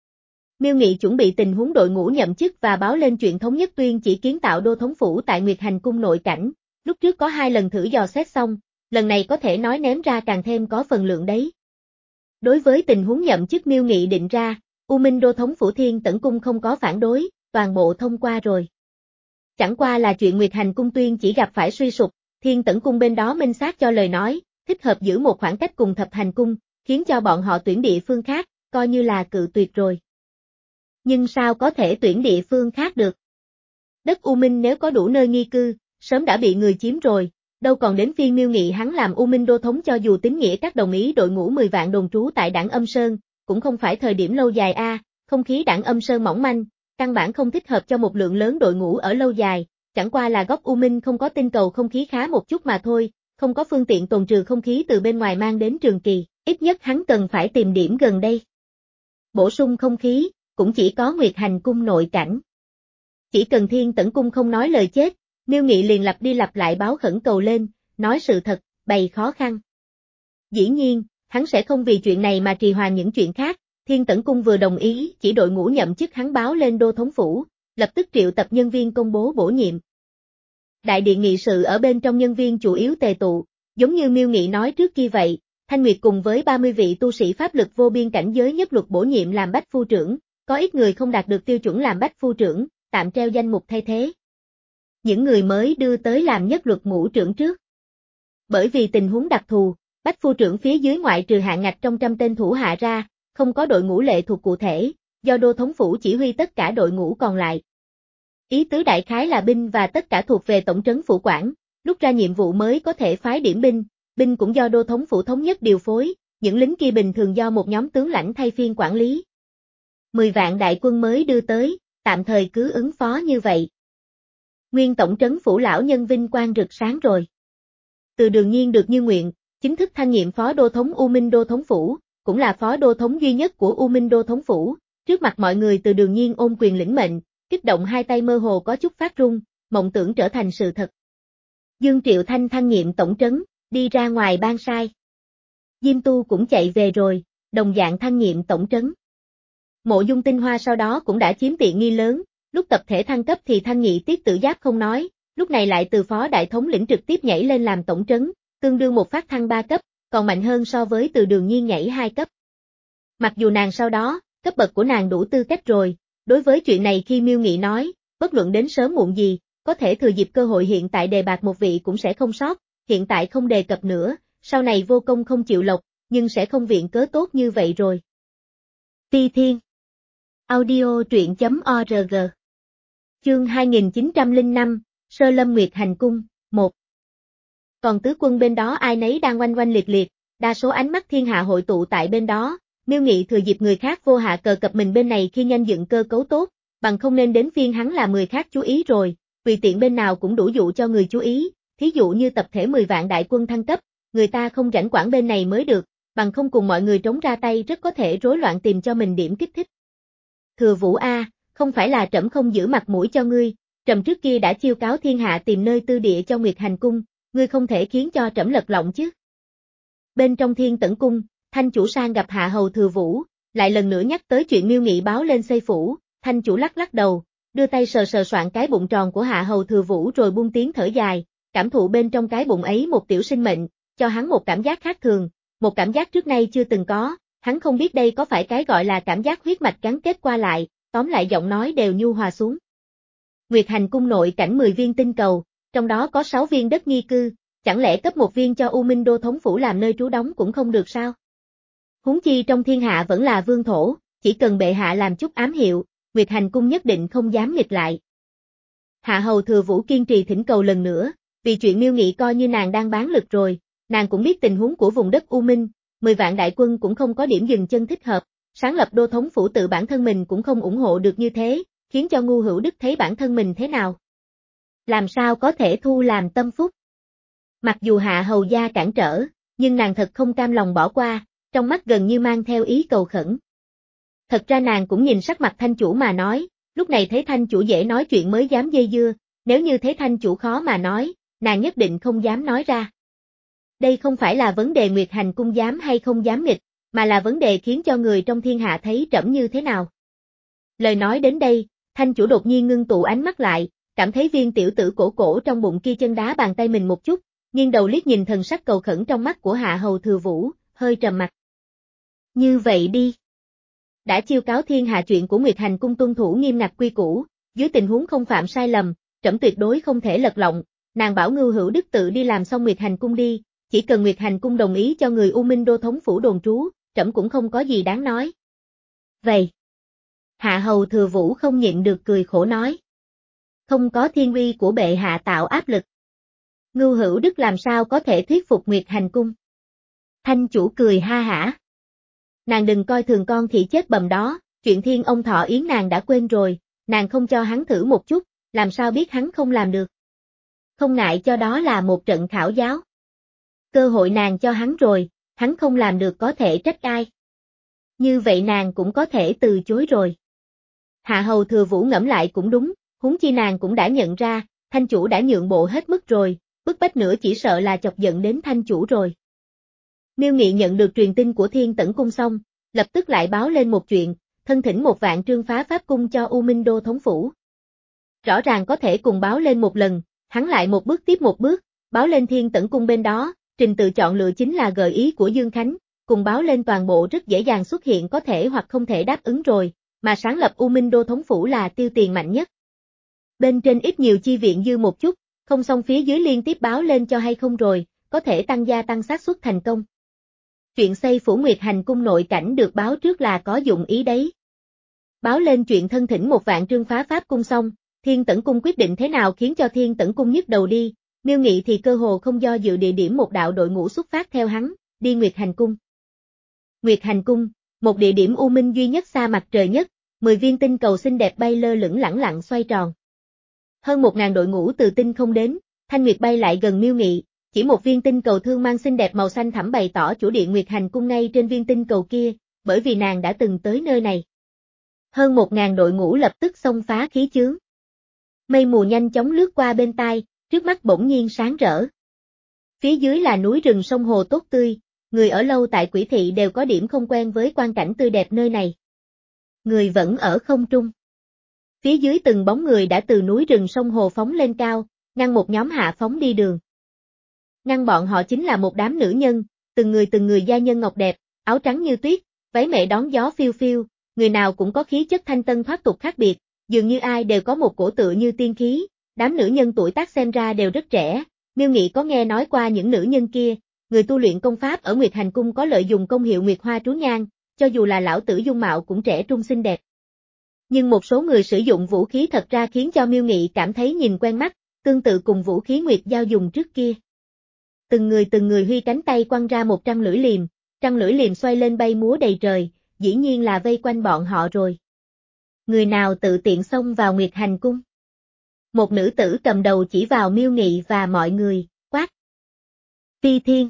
Miêu Nghị chuẩn bị tình huống đội ngũ nhậm chức và báo lên chuyện Thống Nhất Tuyên chỉ kiến tạo đô thống phủ tại Nguyệt Hành Cung nội cảnh, lúc trước có hai lần thử dò xét xong, lần này có thể nói ném ra càng thêm có phần lượng đấy. Đối với tình huống nhậm chức Miêu Nghị định ra, U Minh đô thống phủ Thiên Tẩn Cung không có phản đối, toàn bộ thông qua rồi. Chẳng qua là chuyện Nguyệt Hành Cung Tuyên chỉ gặp phải suy sụp, Thiên Tẩn Cung bên đó minh xác cho lời nói, thích hợp giữ một khoảng cách cùng Thập Hành Cung, khiến cho bọn họ tuyển địa phương khác, coi như là cự tuyệt rồi. Nhưng sao có thể tuyển địa phương khác được? Đất U Minh nếu có đủ nơi nghi cư, sớm đã bị người chiếm rồi, đâu còn đến phiên Miêu Nghị hắn làm U Minh đô thống cho dù tín nghĩa các đồng ý đội ngũ mười vạn đồn trú tại Đảng Âm Sơn, cũng không phải thời điểm lâu dài a, không khí Đảng Âm Sơn mỏng manh, căn bản không thích hợp cho một lượng lớn đội ngũ ở lâu dài, chẳng qua là góc U Minh không có tinh cầu không khí khá một chút mà thôi, không có phương tiện tồn trừ không khí từ bên ngoài mang đến trường kỳ, ít nhất hắn cần phải tìm điểm gần đây. Bổ sung không khí, cũng chỉ có Nguyệt Hành Cung nội cảnh. Chỉ cần Thiên Tẩn Cung không nói lời chết, Miêu Nghị liền lặp đi lặp lại báo khẩn cầu lên, nói sự thật, bày khó khăn. Dĩ nhiên, hắn sẽ không vì chuyện này mà trì hoãn những chuyện khác, Thiên Tẩn Cung vừa đồng ý chỉ đội ngũ nhậm chức hắn báo lên đô thống phủ, lập tức triệu tập nhân viên công bố bổ nhiệm. Đại điện nghị sự ở bên trong nhân viên chủ yếu tề tụ, giống như Miêu Nghị nói trước kia vậy, Thanh Nguyệt cùng với ba mươi vị tu sĩ pháp lực vô biên cảnh giới nhất luật bổ nhiệm làm bách phu trưởng, có ít người không đạt được tiêu chuẩn làm bách phu trưởng, tạm treo danh mục thay thế. Những người mới đưa tới làm nhất luật ngũ trưởng trước. Bởi vì tình huống đặc thù, bách phu trưởng phía dưới ngoại trừ hạng ngạch trong trăm tên thủ hạ ra, không có đội ngũ lệ thuộc cụ thể, do đô thống phủ chỉ huy tất cả đội ngũ còn lại. Ý tứ đại khái là binh và tất cả thuộc về tổng trấn phủ quản, lúc ra nhiệm vụ mới có thể phái điểm binh, binh cũng do đô thống phủ thống nhất điều phối, những lính kia bình thường do một nhóm tướng lãnh thay phiên quản lý. Mười vạn đại quân mới đưa tới, tạm thời cứ ứng phó như vậy. Nguyên tổng trấn phủ lão nhân vinh quang rực sáng rồi. Từ Đường Nhiên được như nguyện, chính thức thanh nhiệm phó đô thống U Minh đô thống phủ, cũng là phó đô thống duy nhất của U Minh đô thống phủ, trước mặt mọi người Từ Đường Nhiên ôm quyền lĩnh mệnh, kích động hai tay mơ hồ có chút phát run, mộng tưởng trở thành sự thật. Dương Triệu Thanh thanh nhiệm tổng trấn, đi ra ngoài ban sai. Diêm Tu cũng chạy về rồi, đồng dạng thanh nhiệm tổng trấn. Mộ Dung Tinh Hoa sau đó cũng đã chiếm tiện nghi lớn, lúc tập thể thăng cấp thì Thanh Nhị Tiết Tử Giáp không nói, lúc này lại từ phó đại thống lĩnh trực tiếp nhảy lên làm tổng trấn, tương đương một phát thăng ba cấp, còn mạnh hơn so với từ Đường Nhiên nhảy hai cấp. Mặc dù nàng sau đó, cấp bậc của nàng đủ tư cách rồi, đối với chuyện này khi Miêu Nghị nói, bất luận đến sớm muộn gì, có thể thừa dịp cơ hội hiện tại đề bạt một vị cũng sẽ không sót, hiện tại không đề cập nữa, sau này vô công không chịu lộc, nhưng sẽ không viện cớ tốt như vậy rồi. Ti Thiên Audio truyện.org Chương hai nghìn chín trăm lẻ năm, Sơ Lâm Nguyệt Hành Cung, một. Còn tứ quân bên đó ai nấy đang oanh oanh liệt liệt, đa số ánh mắt thiên hạ hội tụ tại bên đó, Miêu Nghị thừa dịp người khác vô hạ cờ cập mình bên này khi nhanh dựng cơ cấu tốt, bằng không nên đến phiên hắn là người khác chú ý rồi, tùy tiện bên nào cũng đủ dụ cho người chú ý, thí dụ như tập thể mười vạn đại quân thăng cấp, người ta không rảnh quản bên này mới được, bằng không cùng mọi người trống ra tay rất có thể rối loạn tìm cho mình điểm kích thích. Thừa Vũ A, không phải là trẫm không giữ mặt mũi cho ngươi, trẫm trước kia đã chiêu cáo thiên hạ tìm nơi tư địa cho Nguyệt Hành Cung, ngươi không thể khiến cho trẫm lật lọng chứ. Bên trong Thiên Tẩn Cung, Thanh chủ sang gặp Hạ hầu Thừa Vũ, lại lần nữa nhắc tới chuyện Miêu Nghị báo lên xây phủ, Thanh chủ lắc lắc đầu, đưa tay sờ sờ soạn cái bụng tròn của Hạ hầu Thừa Vũ rồi buông tiếng thở dài, cảm thụ bên trong cái bụng ấy một tiểu sinh mệnh, cho hắn một cảm giác khác thường, một cảm giác trước nay chưa từng có, hắn không biết đây có phải cái gọi là cảm giác huyết mạch gắn kết qua lại, tóm lại giọng nói đều nhu hòa xuống. Nguyệt Hành Cung nội cảnh mười viên tinh cầu, trong đó có sáu viên đất nghi cư, chẳng lẽ cấp một viên cho U Minh Đô thống phủ làm nơi trú đóng cũng không được sao? Huống chi trong thiên hạ vẫn là vương thổ, chỉ cần bệ hạ làm chút ám hiệu, Nguyệt Hành Cung nhất định không dám nghịch lại. Hạ hầu Thừa Vũ kiên trì thỉnh cầu lần nữa, vì chuyện Miêu Nghị coi như nàng đang bán lực rồi, nàng cũng biết tình huống của vùng đất U Minh, mười vạn đại quân cũng không có điểm dừng chân thích hợp, sáng lập đô thống phủ tự bản thân mình cũng không ủng hộ được như thế, khiến cho Ngu Hữu Đức thấy bản thân mình thế nào. Làm sao có thể thu làm tâm phúc? Mặc dù Hạ hầu gia cản trở, nhưng nàng thật không cam lòng bỏ qua, trong mắt gần như mang theo ý cầu khẩn. Thật ra nàng cũng nhìn sắc mặt Thanh chủ mà nói, lúc này thấy Thanh chủ dễ nói chuyện mới dám dây dưa, nếu như thấy Thanh chủ khó mà nói, nàng nhất định không dám nói ra. Đây không phải là vấn đề Nguyệt Hành Cung dám hay không dám nghịch, mà là vấn đề khiến cho người trong thiên hạ thấy trẫm như thế nào. Lời nói đến đây, Thanh chủ đột nhiên ngưng tụ ánh mắt lại, cảm thấy viên tiểu tử cổ cổ trong bụng kia chân đá bàn tay mình một chút, nghiêng đầu liếc nhìn thần sắc cầu khẩn trong mắt của Hạ hầu Thừa Vũ, hơi trầm mặt. Như vậy đi. Đã chiêu cáo thiên hạ chuyện của Nguyệt Hành Cung tuân thủ nghiêm ngặt quy củ, dưới tình huống không phạm sai lầm, trẫm tuyệt đối không thể lật lọng, nàng bảo Ngưu Hữu Đức tự đi làm xong Nguyệt Hành Cung đi, chỉ cần Nguyệt Hành Cung đồng ý cho người U Minh Đô thống phủ đồn trú, trẫm cũng không có gì đáng nói. Vậy. Hạ hầu Thừa Vũ không nhịn được cười khổ nói. Không có thiên uy của bệ hạ tạo áp lực. Ngưu Hữu Đức làm sao có thể thuyết phục Nguyệt Hành Cung? Thanh chủ cười ha hả. Nàng đừng coi thường con thị chết bầm đó, chuyện thiên ông thọ yến nàng đã quên rồi, nàng không cho hắn thử một chút, làm sao biết hắn không làm được. Không ngại cho đó là một trận khảo giáo. Cơ hội nàng cho hắn rồi, hắn không làm được có thể trách ai. Như vậy nàng cũng có thể từ chối rồi. Hạ hầu Thừa Vũ ngẫm lại cũng đúng, huống chi nàng cũng đã nhận ra, Thanh chủ đã nhượng bộ hết mức rồi, bức bách nữa chỉ sợ là chọc giận đến Thanh chủ rồi. Miêu Nghị nhận được truyền tin của Thiên Tẩn Cung xong, lập tức lại báo lên một chuyện, thân thỉnh một vạn trương phá pháp cung cho U Minh Đô thống phủ. Rõ ràng có thể cùng báo lên một lần, hắn lại một bước tiếp một bước, báo lên Thiên Tẩn Cung bên đó, trình tự chọn lựa chính là gợi ý của Dương Khánh, cùng báo lên toàn bộ rất dễ dàng xuất hiện có thể hoặc không thể đáp ứng rồi, mà sáng lập U Minh Đô thống phủ là tiêu tiền mạnh nhất. Bên trên ít nhiều chi viện dư một chút, không xong phía dưới liên tiếp báo lên cho hay không rồi, có thể tăng gia tăng xác suất thành công. Chuyện xây phủ Nguyệt Hành Cung nội cảnh được báo trước là có dụng ý đấy. Báo lên chuyện thân thỉnh một vạn trương phá pháp cung xong, Thiên Tẩn Cung quyết định thế nào khiến cho Thiên Tẩn Cung nhức đầu đi, Miêu Nghị thì cơ hồ không do dự địa điểm một đạo đội ngũ xuất phát theo hắn, đi Nguyệt Hành Cung. Nguyệt Hành Cung, một địa điểm u minh duy nhất xa mặt trời nhất, mười viên tinh cầu xinh đẹp bay lơ lửng lẳng lặng xoay tròn. Hơn một ngàn đội ngũ từ tinh không đến, Thanh Nguyệt bay lại gần Miêu Nghị, chỉ một viên tinh cầu thương mang xinh đẹp màu xanh thẳm bày tỏ chủ điện Nguyệt Hành Cung ngay trên viên tinh cầu kia, bởi vì nàng đã từng tới nơi này. Hơn một ngàn đội ngũ lập tức xông phá khí chướng. Mây mù nhanh chóng lướt qua bên tai, trước mắt bỗng nhiên sáng rỡ. Phía dưới là núi rừng sông hồ tốt tươi, người ở lâu tại Quỷ Thị đều có điểm không quen với quang cảnh tươi đẹp nơi này. Người vẫn ở không trung. Phía dưới từng bóng người đã từ núi rừng sông hồ phóng lên cao, ngăn một nhóm hạ phóng đi đường. Ngăn bọn họ chính là một đám nữ nhân, từng người từng người gia nhân ngọc đẹp, áo trắng như tuyết, váy mẹ đón gió phiêu phiêu, người nào cũng có khí chất thanh tân thoát tục khác biệt, dường như ai đều có một cổ tự như tiên khí, đám nữ nhân tuổi tác xem ra đều rất trẻ. Miêu Nghị có nghe nói qua những nữ nhân kia, người tu luyện công pháp ở Nguyệt Hành Cung có lợi dụng công hiệu Nguyệt Hoa Trú Nhan, cho dù là lão tử dung mạo cũng trẻ trung xinh đẹp. Nhưng một số người sử dụng vũ khí thật ra khiến cho Miêu Nghị cảm thấy nhìn quen mắt, tương tự cùng vũ khí Nguyệt Giao dùng trước kia. Từng người từng người huy cánh tay quăng ra một trăng lưỡi liềm, trăng lưỡi liềm xoay lên bay múa đầy trời, dĩ nhiên là vây quanh bọn họ rồi. Người nào tự tiện xông vào Nguyệt Hành Cung? Một nữ tử cầm đầu chỉ vào Miêu Nghị và mọi người, quát. Phi Thiên.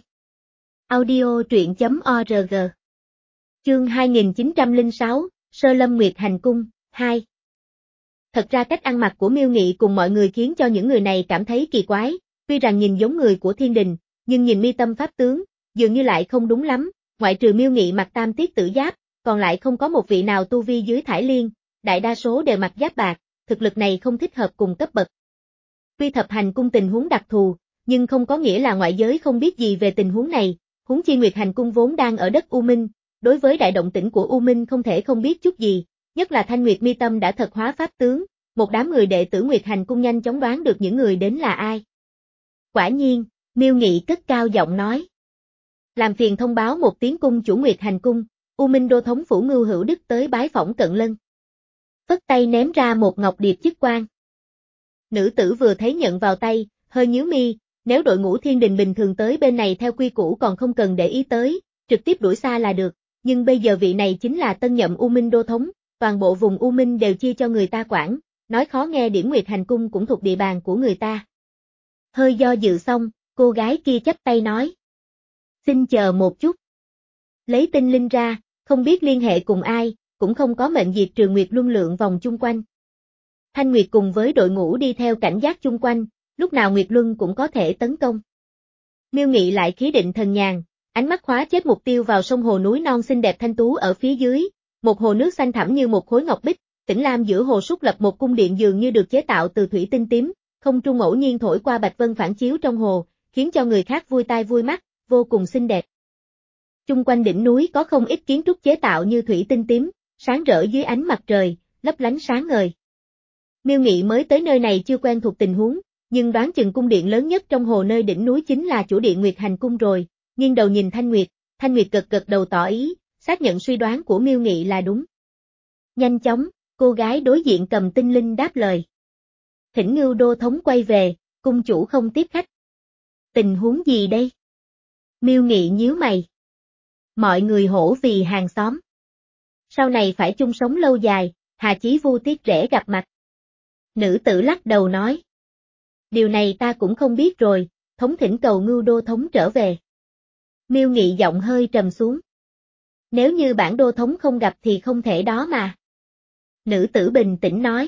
Audio truyện chấm org. Chương hai nghìn chín trăm lẻ sáu, Sơ Lâm Nguyệt Hành Cung, hai. Thật ra cách ăn mặc của Miêu Nghị cùng mọi người khiến cho những người này cảm thấy kỳ quái, tuy rằng nhìn giống người của thiên đình, nhưng nhìn mi tâm pháp tướng, dường như lại không đúng lắm, ngoại trừ Miêu Nghị mặc tam tiết tử giáp, còn lại không có một vị nào tu vi dưới Thải Liên, đại đa số đều mặc giáp bạc, thực lực này không thích hợp cùng cấp bậc. Tuy Thập Hành Cung tình huống đặc thù, nhưng không có nghĩa là ngoại giới không biết gì về tình huống này, huống chi Nguyệt Hành Cung vốn đang ở đất U Minh, đối với đại động tĩnh của U Minh không thể không biết chút gì, nhất là Thanh Nguyệt mi tâm đã thật hóa pháp tướng, một đám người đệ tử Nguyệt Hành Cung nhanh chóng đoán được những người đến là ai. Quả nhiên, Miêu Nghị cất cao giọng nói. Làm phiền thông báo một tiếng cung chủ Nguyệt Hành Cung, U Minh đô thống phủ Ngưu Hữu Đức tới bái phỏng Cận Lân. Phất tay ném ra một ngọc điệp chức quan. Nữ tử vừa thấy nhận vào tay, hơi nhíu mi, nếu đội ngũ thiên đình bình thường tới bên này theo quy củ còn không cần để ý tới, trực tiếp đuổi xa là được, nhưng bây giờ vị này chính là tân nhậm U Minh đô thống, toàn bộ vùng U Minh đều chia cho người ta quản, nói khó nghe điểm Nguyệt Hành Cung cũng thuộc địa bàn của người ta. Hơi do dự xong, cô gái kia chắp tay nói. Xin chờ một chút. Lấy tinh linh ra, không biết liên hệ cùng ai, cũng không có mệnh diệt trừ Nguyệt luân lượng vòng chung quanh. Thanh Nguyệt cùng với đội ngũ đi theo cảnh giác chung quanh, lúc nào Nguyệt luân cũng có thể tấn công. Miêu Nghị lại khí định thần nhàn, ánh mắt khóa chết mục tiêu vào sông hồ núi non xinh đẹp thanh tú ở phía dưới, một hồ nước xanh thẳm như một khối ngọc bích, tĩnh lam giữa hồ súc lập một cung điện dường như được chế tạo từ thủy tinh tím, không trung ngẫu nhiên thổi qua bạch vân phản chiếu trong hồ, khiến cho người khác vui tai vui mắt, vô cùng xinh đẹp. Chung quanh đỉnh núi có không ít kiến trúc chế tạo như thủy tinh tím, sáng rỡ dưới ánh mặt trời, lấp lánh sáng ngời. Miêu Nghị mới tới nơi này chưa quen thuộc tình huống, nhưng đoán chừng cung điện lớn nhất trong hồ nơi đỉnh núi chính là chủ điện Nguyệt Hành Cung rồi, nghiêng đầu nhìn Thanh Nguyệt, Thanh Nguyệt gật gật đầu tỏ ý, xác nhận suy đoán của Miêu Nghị là đúng. Nhanh chóng, cô gái đối diện cầm tinh linh đáp lời. Thỉnh Ngưu đô thống quay về, cung chủ không tiếp khách. Tình huống gì đây? Miêu Nghị nhíu mày. Mọi người hổ vì hàng xóm. Sau này phải chung sống lâu dài, hà chí vu tiếc rẻ gặp mặt. Nữ tử lắc đầu nói. Điều này ta cũng không biết rồi, thống thỉnh cầu Ngưu đô thống trở về. Miêu Nghị giọng hơi trầm xuống. Nếu như bản đô thống không gặp thì không thể đó mà. Nữ tử bình tĩnh nói.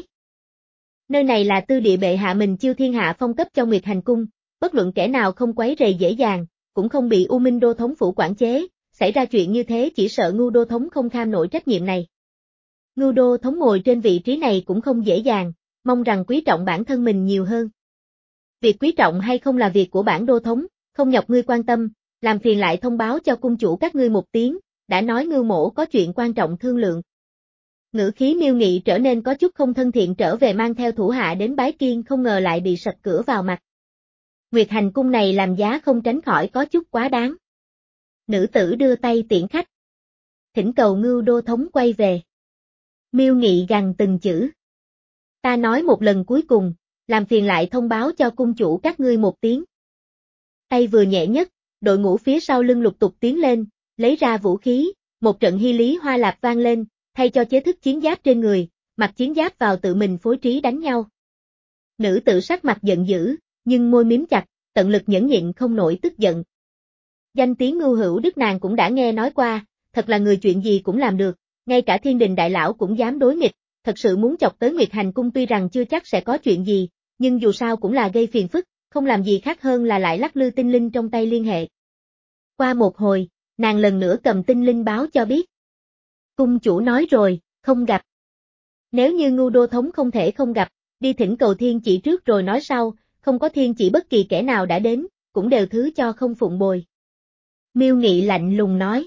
Nơi này là tư địa bệ hạ mình chiêu thiên hạ phong cấp cho Nguyệt Hành Cung, bất luận kẻ nào không quấy rầy dễ dàng, cũng không bị U Minh đô thống phủ quản chế, xảy ra chuyện như thế chỉ sợ Ngưu đô thống không kham nổi trách nhiệm này. Ngưu đô thống ngồi trên vị trí này cũng không dễ dàng, mong rằng quý trọng bản thân mình nhiều hơn. Việc quý trọng hay không là việc của bản đô thống, không nhọc ngươi quan tâm, làm phiền lại thông báo cho cung chủ các ngươi một tiếng, đã nói Ngưu mỗ có chuyện quan trọng thương lượng. Ngữ khí Miêu Nghị trở nên có chút không thân thiện trở về mang theo thủ hạ đến bái kiên không ngờ lại bị sập cửa vào mặt. Nguyệt Hành Cung này làm giá không tránh khỏi có chút quá đáng. Nữ tử đưa tay tiễn khách. Thỉnh cầu Ngưu đô thống quay về. Miêu Nghị gằn từng chữ. Ta nói một lần cuối cùng, làm phiền lại thông báo cho cung chủ các ngươi một tiếng. Tay vừa nhẹ nhất, đội ngũ phía sau lưng lục tục tiến lên, lấy ra vũ khí, một trận hy lý hoa lạp vang lên, thay cho chế thức chiến giáp trên người, mặc chiến giáp vào tự mình phối trí đánh nhau. Nữ tử sắc mặt giận dữ, nhưng môi miếm chặt, tận lực nhẫn nhịn không nổi tức giận. Danh tiếng Ngưu Hữu Đức nàng cũng đã nghe nói qua, thật là người chuyện gì cũng làm được, ngay cả thiên đình đại lão cũng dám đối nghịch, thật sự muốn chọc tới Nguyệt Hành Cung tuy rằng chưa chắc sẽ có chuyện gì, nhưng dù sao cũng là gây phiền phức, không làm gì khác hơn là lại lắc lư tinh linh trong tay liên hệ. Qua một hồi, nàng lần nữa cầm tinh linh báo cho biết. Cung chủ nói rồi, không gặp. Nếu như Ngưu đô thống không thể không gặp, đi thỉnh cầu thiên chỉ trước rồi nói sau, không có thiên chỉ bất kỳ kẻ nào đã đến, cũng đều thứ cho không phụng bồi. Miêu Nghị lạnh lùng nói.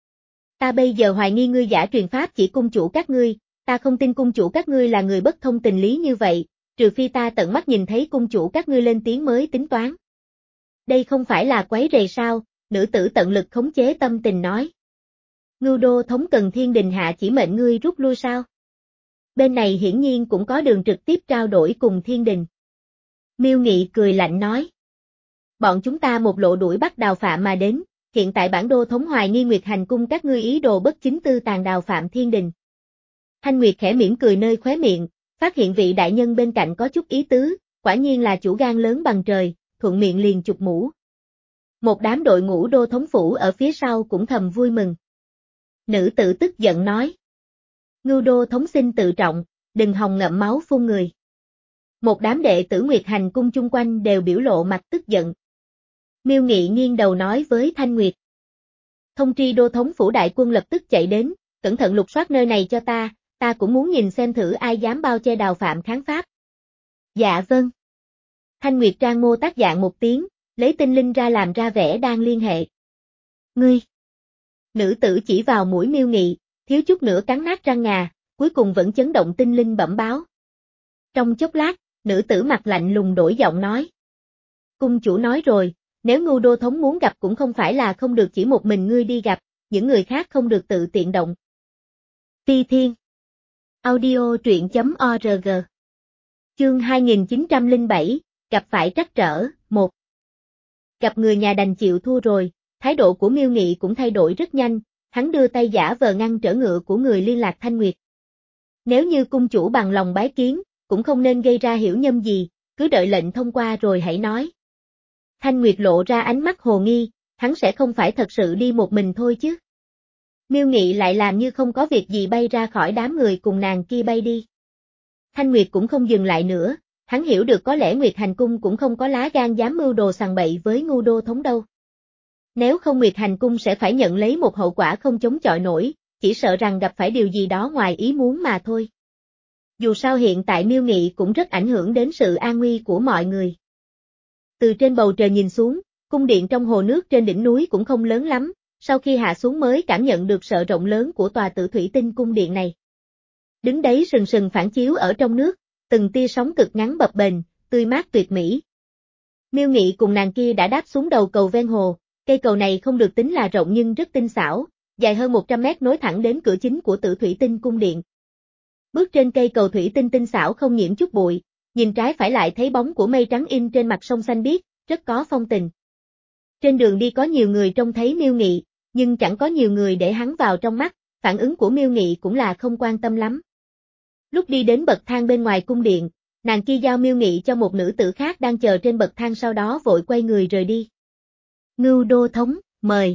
Ta bây giờ hoài nghi ngươi giả truyền pháp chỉ cung chủ các ngươi, ta không tin cung chủ các ngươi là người bất thông tình lý như vậy, trừ phi ta tận mắt nhìn thấy cung chủ các ngươi lên tiếng mới tính toán. Đây không phải là quấy rầy sao, nữ tử tận lực khống chế tâm tình nói. Ngưu đô thống cần thiên đình hạ chỉ mệnh ngươi rút lui sao? Bên này hiển nhiên cũng có đường trực tiếp trao đổi cùng thiên đình. Miêu Nghị cười lạnh nói. Bọn chúng ta một lộ đuổi bắt đào phạm mà đến, hiện tại bản đô thống hoài nghi Nguyệt Hành cung các ngươi ý đồ bất chính tư tàn đào phạm thiên đình. Thanh Nguyệt khẽ mỉm cười nơi khóe miệng, phát hiện vị đại nhân bên cạnh có chút ý tứ, quả nhiên là chủ gan lớn bằng trời, thuận miệng liền chụp mũ. Một đám đội ngũ đô thống phủ ở phía sau cũng thầm vui mừng. Nữ tử tức giận nói. Ngưu đô thống xin tự trọng, đừng hòng ngậm máu phun người. Một đám đệ tử Nguyệt Hành cung chung quanh đều biểu lộ mặt tức giận. Miêu Nghị nghiêng đầu nói với Thanh Nguyệt. Thông tri đô thống phủ đại quân lập tức chạy đến, cẩn thận lục soát nơi này cho ta, ta cũng muốn nhìn xem thử ai dám bao che đào phạm kháng pháp. Dạ vâng. Thanh Nguyệt Trang mô tác dạng một tiếng, lấy tinh linh ra làm ra vẻ đang liên hệ. Ngươi! Nữ tử chỉ vào mũi Miêu Nghị, thiếu chút nữa cắn nát răng ngà, cuối cùng vẫn chấn động tinh linh bẩm báo. Trong chốc lát, nữ tử mặt lạnh lùng đổi giọng nói. Cung chủ nói rồi, nếu Ngưu đô thống muốn gặp cũng không phải là không được chỉ một mình ngươi đi gặp, những người khác không được tự tiện động. Phi Thiên Audio truyện chấm org Chương hai nghìn chín trăm lẻ bảy, gặp phải trắc trở, một. Gặp người nhà đành chịu thua rồi, thái độ của Miêu Nghị cũng thay đổi rất nhanh, hắn đưa tay giả vờ ngăn trở ngựa của người liên lạc Thanh Nguyệt. Nếu như cung chủ bằng lòng bái kiến, cũng không nên gây ra hiểu nhầm gì, cứ đợi lệnh thông qua rồi hãy nói. Thanh Nguyệt lộ ra ánh mắt hồ nghi, hắn sẽ không phải thật sự đi một mình thôi chứ. Miêu Nghị lại làm như không có việc gì bay ra khỏi đám người cùng nàng kia bay đi. Thanh Nguyệt cũng không dừng lại nữa, hắn hiểu được có lẽ Nguyệt Hành cung cũng không có lá gan dám mưu đồ sằng bậy với Ngưu đô thống đâu. Nếu không Nguyệt Hành cung sẽ phải nhận lấy một hậu quả không chống chọi nổi, chỉ sợ rằng gặp phải điều gì đó ngoài ý muốn mà thôi. Dù sao hiện tại Miêu Nghị cũng rất ảnh hưởng đến sự an nguy của mọi người. Từ trên bầu trời nhìn xuống, cung điện trong hồ nước trên đỉnh núi cũng không lớn lắm, sau khi hạ xuống mới cảm nhận được sự rộng lớn của tòa Tử Thủy Tinh cung điện này. Đứng đấy sừng sừng phản chiếu ở trong nước, từng tia sóng cực ngắn bập bềnh, tươi mát tuyệt mỹ. Miêu Nghị cùng nàng kia đã đáp xuống đầu cầu ven hồ, cây cầu này không được tính là rộng nhưng rất tinh xảo, dài hơn một trăm mét nối thẳng đến cửa chính của Tử Thủy Tinh cung điện. Bước trên cây cầu thủy tinh tinh xảo không nhiễm chút bụi, nhìn trái phải lại thấy bóng của mây trắng in trên mặt sông xanh biếc, rất có phong tình. Trên đường đi có nhiều người trông thấy Miêu Nghị, nhưng chẳng có nhiều người để hắn vào trong mắt, phản ứng của Miêu Nghị cũng là không quan tâm lắm. Lúc đi đến bậc thang bên ngoài cung điện, nàng kia giao Miêu Nghị cho một nữ tử khác đang chờ trên bậc thang sau đó vội quay người rời đi. Ngưu đô thống, mời.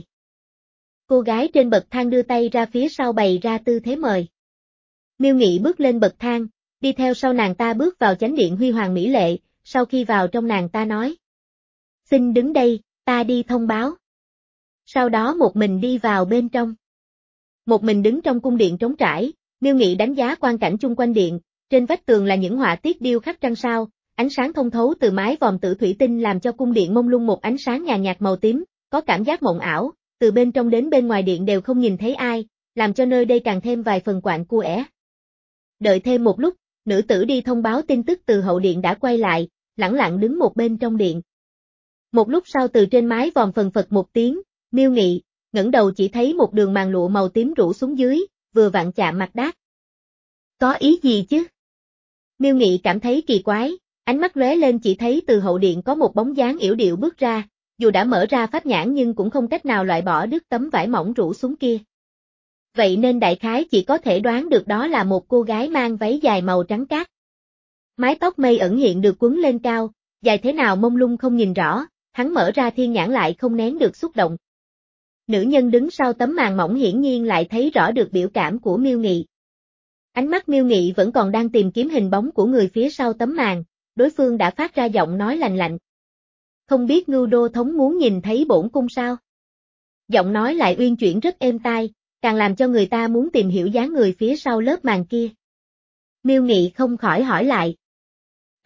Cô gái trên bậc thang đưa tay ra phía sau bày ra tư thế mời. Miêu Nghị bước lên bậc thang, đi theo sau nàng ta bước vào chánh điện huy hoàng mỹ lệ, sau khi vào trong nàng ta nói. Xin đứng đây, ta đi thông báo. Sau đó một mình đi vào bên trong. Một mình đứng trong cung điện trống trải, Miêu Nghị đánh giá quang cảnh chung quanh điện, trên vách tường là những họa tiết điêu khắc trăng sao, ánh sáng thông thấu từ mái vòm tử thủy tinh làm cho cung điện mông lung một ánh sáng nhàn nhạt màu tím, có cảm giác mộng ảo, từ bên trong đến bên ngoài điện đều không nhìn thấy ai, làm cho nơi đây càng thêm vài phần quạnh cua. Đợi thêm một lúc, nữ tử đi thông báo tin tức từ hậu điện đã quay lại, lẳng lặng đứng một bên trong điện. Một lúc sau từ trên mái vòm phần phật một tiếng, Miêu Nghị, ngẩng đầu chỉ thấy một đường màn lụa màu tím rủ xuống dưới, vừa vặn chạm mặt đát. Có ý gì chứ? Miêu Nghị cảm thấy kỳ quái, ánh mắt lóe lên chỉ thấy từ hậu điện có một bóng dáng yểu điệu bước ra, dù đã mở ra pháp nhãn nhưng cũng không cách nào loại bỏ đứt tấm vải mỏng rủ xuống kia. Vậy nên đại khái chỉ có thể đoán được đó là một cô gái mang váy dài màu trắng cát. Mái tóc mây ẩn hiện được quấn lên cao, dài thế nào mông lung không nhìn rõ, hắn mở ra thiên nhãn lại không nén được xúc động. Nữ nhân đứng sau tấm màn mỏng hiển nhiên lại thấy rõ được biểu cảm của Miêu Nghị. Ánh mắt Miêu Nghị vẫn còn đang tìm kiếm hình bóng của người phía sau tấm màn, đối phương đã phát ra giọng nói lạnh lạnh. Không biết Ngưu đô thống muốn nhìn thấy bổn cung sao? Giọng nói lại uyên chuyển rất êm tai, càng làm cho người ta muốn tìm hiểu dáng người phía sau lớp màn kia. Miêu Nghị không khỏi hỏi lại.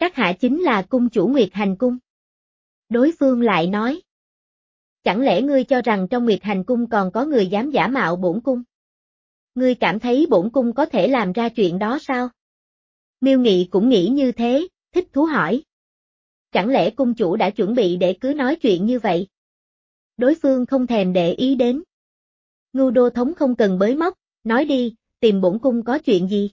Các hạ chính là cung chủ Nguyệt Hành Cung. Đối phương lại nói. Chẳng lẽ ngươi cho rằng trong Nguyệt Hành Cung còn có người dám giả mạo bổn cung? Ngươi cảm thấy bổn cung có thể làm ra chuyện đó sao? Miêu Nghị cũng nghĩ như thế, thích thú hỏi. Chẳng lẽ cung chủ đã chuẩn bị để cứ nói chuyện như vậy? Đối phương không thèm để ý đến. Ngưu đô thống không cần bới móc, nói đi, tìm bổn cung có chuyện gì?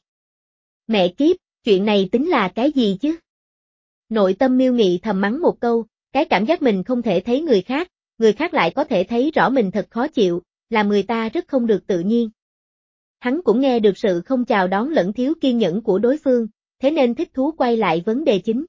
Mẹ kiếp, chuyện này tính là cái gì chứ? Nội tâm Miêu Nghị thầm mắng một câu, cái cảm giác mình không thể thấy người khác, người khác lại có thể thấy rõ mình thật khó chịu, làm người ta rất không được tự nhiên. Hắn cũng nghe được sự không chào đón lẫn thiếu kiên nhẫn của đối phương, thế nên thích thú quay lại vấn đề chính.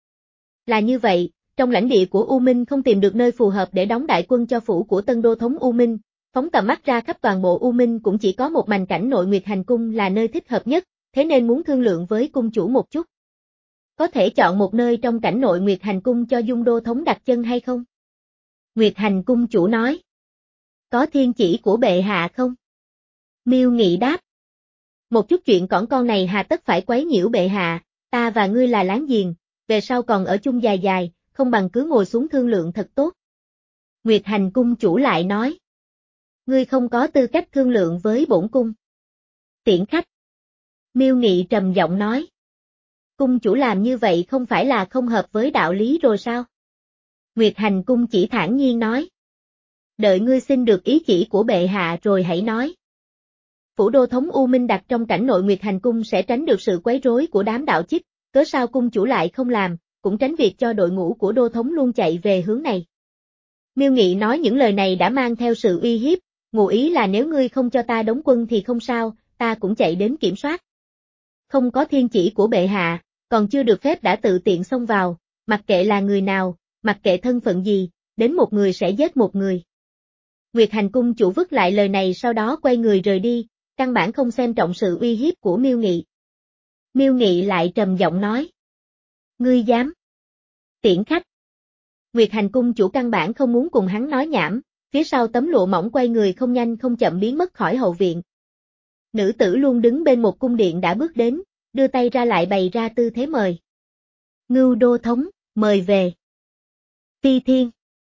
Là như vậy, trong lãnh địa của U Minh không tìm được nơi phù hợp để đóng đại quân cho phủ của Tân Đô thống U Minh, phóng tầm mắt ra khắp toàn bộ U Minh cũng chỉ có một mảnh cảnh nội Nguyệt Hành Cung là nơi thích hợp nhất, thế nên muốn thương lượng với cung chủ một chút. Có thể chọn một nơi trong cảnh nội Nguyệt Hành Cung cho Dung Đô thống đặt chân hay không? Nguyệt Hành Cung chủ nói. Có thiên chỉ của bệ hạ không? Miêu Nghị đáp. Một chút chuyện cỏn con này hà tất phải quấy nhiễu bệ hạ, ta và ngươi là láng giềng, về sau còn ở chung dài dài, không bằng cứ ngồi xuống thương lượng thật tốt. Nguyệt Hành Cung chủ lại nói. Ngươi không có tư cách thương lượng với bổn cung. Tiễn khách. Miêu Nghị trầm giọng nói. Cung chủ làm như vậy không phải là không hợp với đạo lý rồi sao? Nguyệt Hành Cung chỉ thản nhiên nói. Đợi ngươi xin được ý chỉ của bệ hạ rồi hãy nói. Phủ đô thống U Minh đặt trong cảnh nội Nguyệt Hành Cung sẽ tránh được sự quấy rối của đám đạo chích, cớ sao cung chủ lại không làm, cũng tránh việc cho đội ngũ của đô thống luôn chạy về hướng này. Miêu Nghị nói những lời này đã mang theo sự uy hiếp, ngụ ý là nếu ngươi không cho ta đóng quân thì không sao, ta cũng chạy đến kiểm soát. Không có thiên chỉ của bệ hạ, còn chưa được phép đã tự tiện xông vào, mặc kệ là người nào, mặc kệ thân phận gì, đến một người sẽ giết một người. Nguyệt Hành Cung chủ vứt lại lời này sau đó quay người rời đi, căn bản không xem trọng sự uy hiếp của Miêu Nghị. Miêu Nghị lại trầm giọng nói. Ngươi dám? Tiễn khách. Nguyệt Hành Cung chủ căn bản không muốn cùng hắn nói nhảm, phía sau tấm lụa mỏng quay người không nhanh không chậm biến mất khỏi hậu viện. Nữ tử luôn đứng bên một cung điện đã bước đến, đưa tay ra lại bày ra tư thế mời. Ngưu đô thống, mời về. Phi Thiên.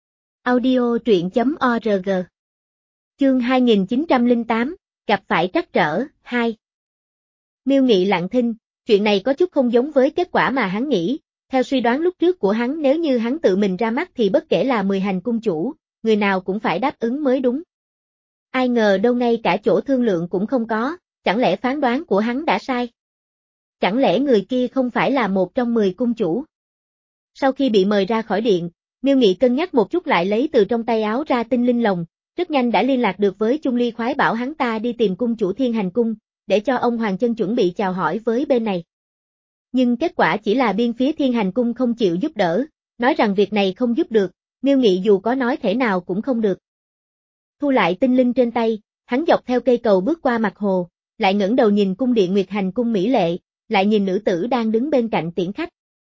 Audio truyện chấm org. Chương hai nghìn chín trăm lẻ tám, gặp phải trắc trở, hai. Miêu Nghị lặng thinh, chuyện này có chút không giống với kết quả mà hắn nghĩ, theo suy đoán lúc trước của hắn nếu như hắn tự mình ra mắt thì bất kể là mười hành cung chủ, người nào cũng phải đáp ứng mới đúng. Ai ngờ đâu ngay cả chỗ thương lượng cũng không có, chẳng lẽ phán đoán của hắn đã sai? Chẳng lẽ người kia không phải là một trong mười cung chủ? Sau khi bị mời ra khỏi điện, Miêu Nghị cân nhắc một chút lại lấy từ trong tay áo ra tinh linh lồng, rất nhanh đã liên lạc được với Chung Ly khoái bảo hắn ta đi tìm cung chủ Thiên Hành Cung, để cho ông Hoàng Chân chuẩn bị chào hỏi với bên này. Nhưng kết quả chỉ là biên phía Thiên Hành Cung không chịu giúp đỡ, nói rằng việc này không giúp được, Miêu Nghị dù có nói thể nào cũng không được. Thu lại tinh linh trên tay, hắn dọc theo cây cầu bước qua mặt hồ, lại ngẩng đầu nhìn cung điện Nguyệt Hành Cung mỹ lệ, lại nhìn nữ tử đang đứng bên cạnh tiễn khách.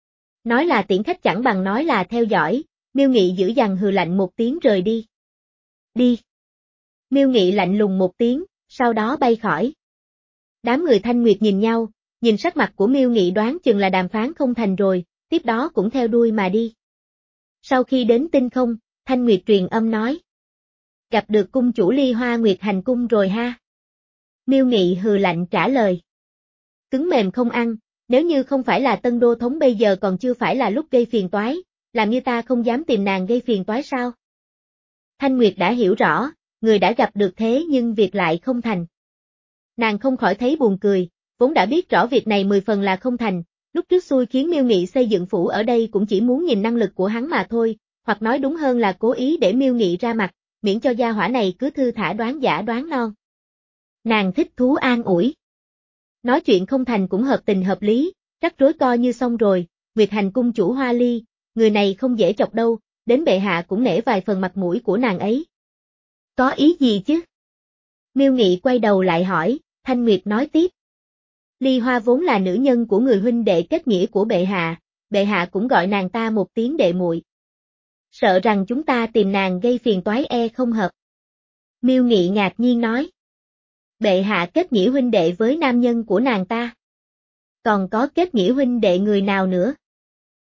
Nói là tiễn khách chẳng bằng nói là theo dõi, Miêu Nghị dữ dằn hừ lạnh một tiếng rời đi. Đi. Miêu Nghị lạnh lùng một tiếng, sau đó bay khỏi. Đám người Thanh Nguyệt nhìn nhau, nhìn sắc mặt của Miêu Nghị đoán chừng là đàm phán không thành rồi, tiếp đó cũng theo đuôi mà đi. Sau khi đến tinh không, Thanh Nguyệt truyền âm nói. Gặp được cung chủ Ly Hoa Nguyệt Hành Cung rồi ha. Miêu Nghị hừ lạnh trả lời. Cứng mềm không ăn, nếu như không phải là Tân Đô thống bây giờ còn chưa phải là lúc gây phiền toái, làm như ta không dám tìm nàng gây phiền toái sao? Thanh Nguyệt đã hiểu rõ, người đã gặp được thế nhưng việc lại không thành. Nàng không khỏi thấy buồn cười, vốn đã biết rõ việc này mười phần là không thành, lúc trước xui khiến Miêu Nghị xây dựng phủ ở đây cũng chỉ muốn nhìn năng lực của hắn mà thôi, hoặc nói đúng hơn là cố ý để Miêu Nghị ra mặt, miễn cho gia hỏa này cứ thư thả đoán giả đoán non. Nàng thích thú an ủi. Nói chuyện không thành cũng hợp tình hợp lý, rắc rối coi như xong rồi, Nguyệt Hành Cung chủ Hoa Ly, người này không dễ chọc đâu, đến bệ hạ cũng nể vài phần mặt mũi của nàng ấy. Có ý gì chứ? Miêu Nghị quay đầu lại hỏi, Thanh Nguyệt nói tiếp. Ly Hoa vốn là nữ nhân của người huynh đệ kết nghĩa của bệ hạ, bệ hạ cũng gọi nàng ta một tiếng đệ muội. Sợ rằng chúng ta tìm nàng gây phiền toái e không hợp. Miêu Nghị ngạc nhiên nói. Bệ hạ kết nghĩa huynh đệ với nam nhân của nàng ta. Còn có kết nghĩa huynh đệ người nào nữa?